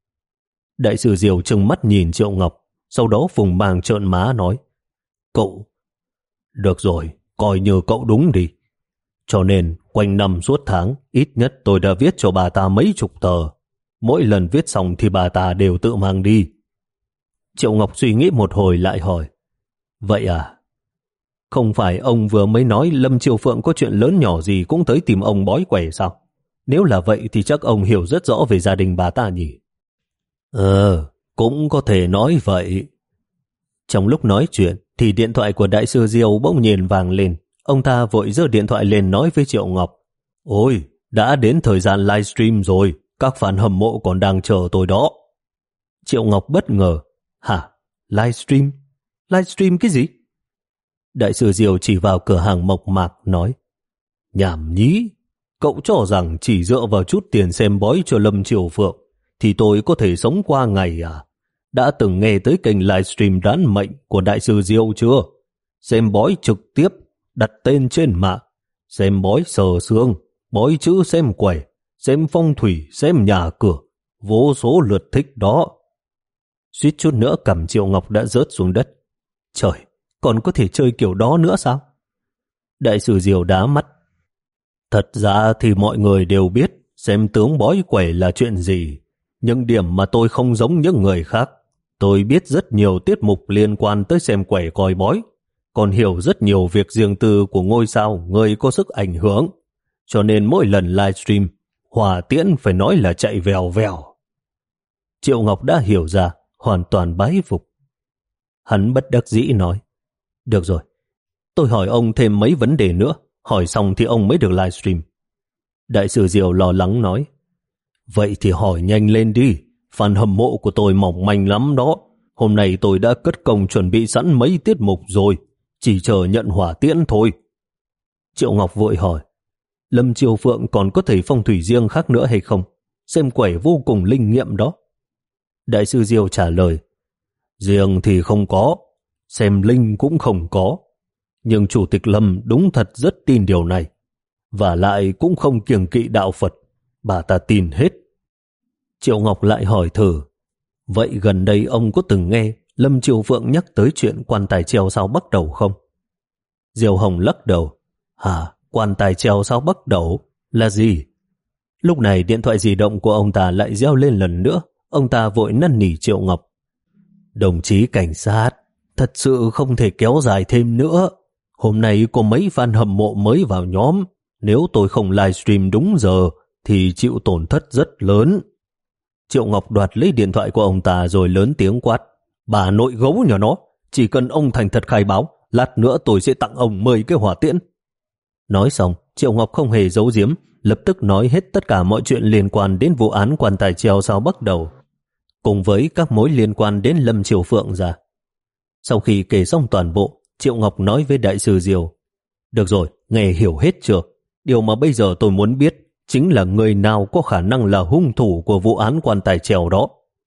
Đại sư Diều trừng mắt nhìn Triệu Ngọc, sau đó phùng bàng trợn má nói, cậu, được rồi, coi như cậu đúng đi. Cho nên quanh năm suốt tháng, ít nhất tôi đã viết cho bà ta mấy chục tờ. Mỗi lần viết xong thì bà ta đều tự mang đi. Triệu Ngọc suy nghĩ một hồi lại hỏi, vậy à? Không phải ông vừa mới nói Lâm Triều Phượng có chuyện lớn nhỏ gì cũng tới tìm ông bói quẻ sao? Nếu là vậy thì chắc ông hiểu rất rõ về gia đình bà ta nhỉ? Ờ, cũng có thể nói vậy. Trong lúc nói chuyện thì điện thoại của đại sư Diêu bỗng nhiên vang lên. Ông ta vội giơ điện thoại lên nói với Triệu Ngọc: Ôi, đã đến thời gian livestream rồi, các fan hâm mộ còn đang chờ tôi đó. Triệu Ngọc bất ngờ: Hả? Livestream? Livestream cái gì? Đại sư Diêu chỉ vào cửa hàng mộc mạc nói: Nhảm nhí, cậu cho rằng chỉ dựa vào chút tiền xem bói cho Lâm Triều Phượng thì tôi có thể sống qua ngày à? Đã từng nghe tới kênh livestream đoán mệnh của đại sư Diêu chưa? Xem bói trực tiếp, đặt tên trên mạng, xem bói sờ xương, bói chữ xem quẻ, xem phong thủy, xem nhà cửa, vô số lượt thích đó. Suýt chút nữa cầm Triệu Ngọc đã rớt xuống đất. Trời, còn có thể chơi kiểu đó nữa sao? Đại sư Diêu đá mắt. Thật ra thì mọi người đều biết xem tướng bói quẻ là chuyện gì, nhưng điểm mà tôi không giống những người khác. Tôi biết rất nhiều tiết mục liên quan tới xem quẻ coi bói, còn hiểu rất nhiều việc riêng tư của ngôi sao người có sức ảnh hưởng. Cho nên mỗi lần livestream, Hỏa Tiễn phải nói là chạy vèo vèo. Triệu Ngọc đã hiểu ra, hoàn toàn bái phục. Hắn bất đắc dĩ nói: Được rồi, tôi hỏi ông thêm mấy vấn đề nữa, hỏi xong thì ông mới được livestream. Đại sư Diêu lo lắng nói: Vậy thì hỏi nhanh lên đi, fan hâm mộ của tôi mỏng manh lắm đó. Hôm nay tôi đã cất công chuẩn bị sẵn mấy tiết mục rồi, chỉ chờ nhận Hỏa Tiễn thôi. Triệu Ngọc vội hỏi: Lâm Triều Phượng còn có thể phong thủy riêng khác nữa hay không? Xem quẻ vô cùng linh nghiệm đó. Đại sư Diêu trả lời: Riêng thì không có, xem linh cũng không có. Nhưng Chủ tịch Lâm đúng thật rất tin điều này, và lại cũng không kiêng kỵ đạo Phật, bà ta tin hết. Triệu Ngọc lại hỏi thử: Vậy gần đây ông có từng nghe Lâm Triều Phượng nhắc tới chuyện quan tài treo sao bắt đầu không? Diêu Hồng lắc đầu: Hả, quan tài treo sao bắt đầu là gì? Lúc này điện thoại di động của ông ta lại reo lên lần nữa. Ông ta vội năn nỉ Triệu Ngọc: Đồng chí cảnh sát, thật sự không thể kéo dài thêm nữa. Hôm nay có mấy fan hâm mộ mới vào nhóm, nếu tôi không livestream đúng giờ thì chịu tổn thất rất lớn. Triệu Ngọc đoạt lấy điện thoại của ông ta rồi lớn tiếng quát: Bà nội gấu nhỏ nó, chỉ cần ông thành thật khai báo, lát nữa tôi sẽ tặng ông mười cái hỏa tiễn. Nói xong, Triệu Ngọc không hề giấu giếm, lập tức nói hết tất cả mọi chuyện liên quan đến vụ án quan tài treo sao bắt đầu, cùng với các mối liên quan đến Lâm Triều Phượng ra. Sau khi kể xong toàn bộ, Triệu Ngọc nói với đại sư Diêu: Được rồi, nghe hiểu hết chưa? Điều mà bây giờ tôi muốn biết chính là người nào có khả năng là hung thủ của vụ án quan tài treo đó.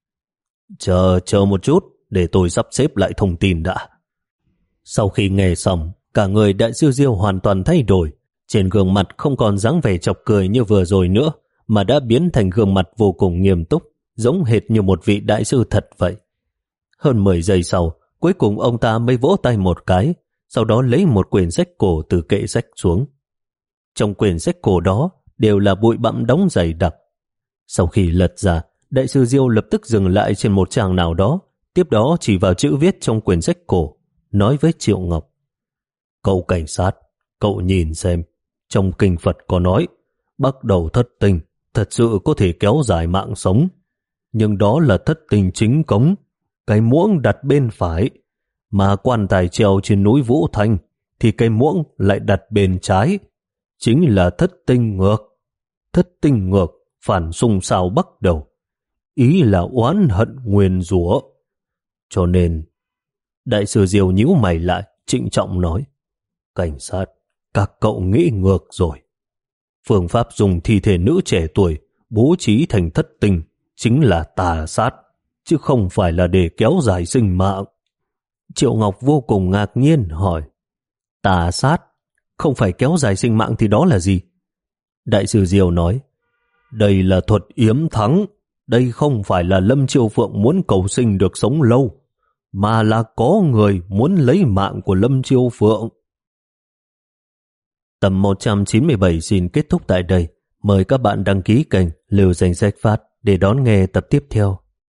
Chờ, chờ một chút, để tôi sắp xếp lại thông tin đã. Sau khi nghe xong, cả người đại sư Diêu hoàn toàn thay đổi. Trên gương mặt không còn dáng vẻ chọc cười như vừa rồi nữa, mà đã biến thành gương mặt vô cùng nghiêm túc, giống hệt như một vị đại sư thật vậy. Hơn mười giây sau, cuối cùng ông ta mới vỗ tay một cái, sau đó lấy một quyển sách cổ từ kệ sách xuống. Trong quyển sách cổ đó đều là bụi bặm đóng dày đặc. Sau khi lật ra, đại sư Diêu lập tức dừng lại trên một trang nào đó, tiếp đó chỉ vào chữ viết trong quyển sách cổ, nói với Triệu Ngọc: Cậu cảnh sát, cậu nhìn xem, trong kinh Phật có nói, bắt đầu thất tình thật sự có thể kéo dài mạng sống, nhưng đó là thất tình chính cống, cái muỗng đặt bên phải, mà quan tài treo trên núi Vũ Thanh thì cái muỗng lại đặt bên trái, chính là thất tinh ngược. Thất tinh ngược phản xung sao bắt đầu, ý là oán hận nguyền rủa. Cho nên đại sư Diêu nhíu mày lại, trịnh trọng nói: Cảnh sát, các cậu nghĩ ngược rồi. Phương pháp dùng thi thể nữ trẻ tuổi bố trí thành thất tinh chính là tà sát, chứ không phải là để kéo dài sinh mạng. Triệu Ngọc vô cùng ngạc nhiên hỏi: Tà sát? Không phải kéo dài sinh mạng thì đó là gì? Đại sư Diêu nói: Đây là thuật yếm thắng. Đây không phải là Lâm Triều Phượng muốn cầu sinh được sống lâu, mà là có người muốn lấy mạng của Lâm Triều Phượng. Tập một trăm chín mươi bảy xin kết thúc tại đây. Mời các bạn đăng ký kênh Lưu Danh Sách Phát để đón nghe tập tiếp theo.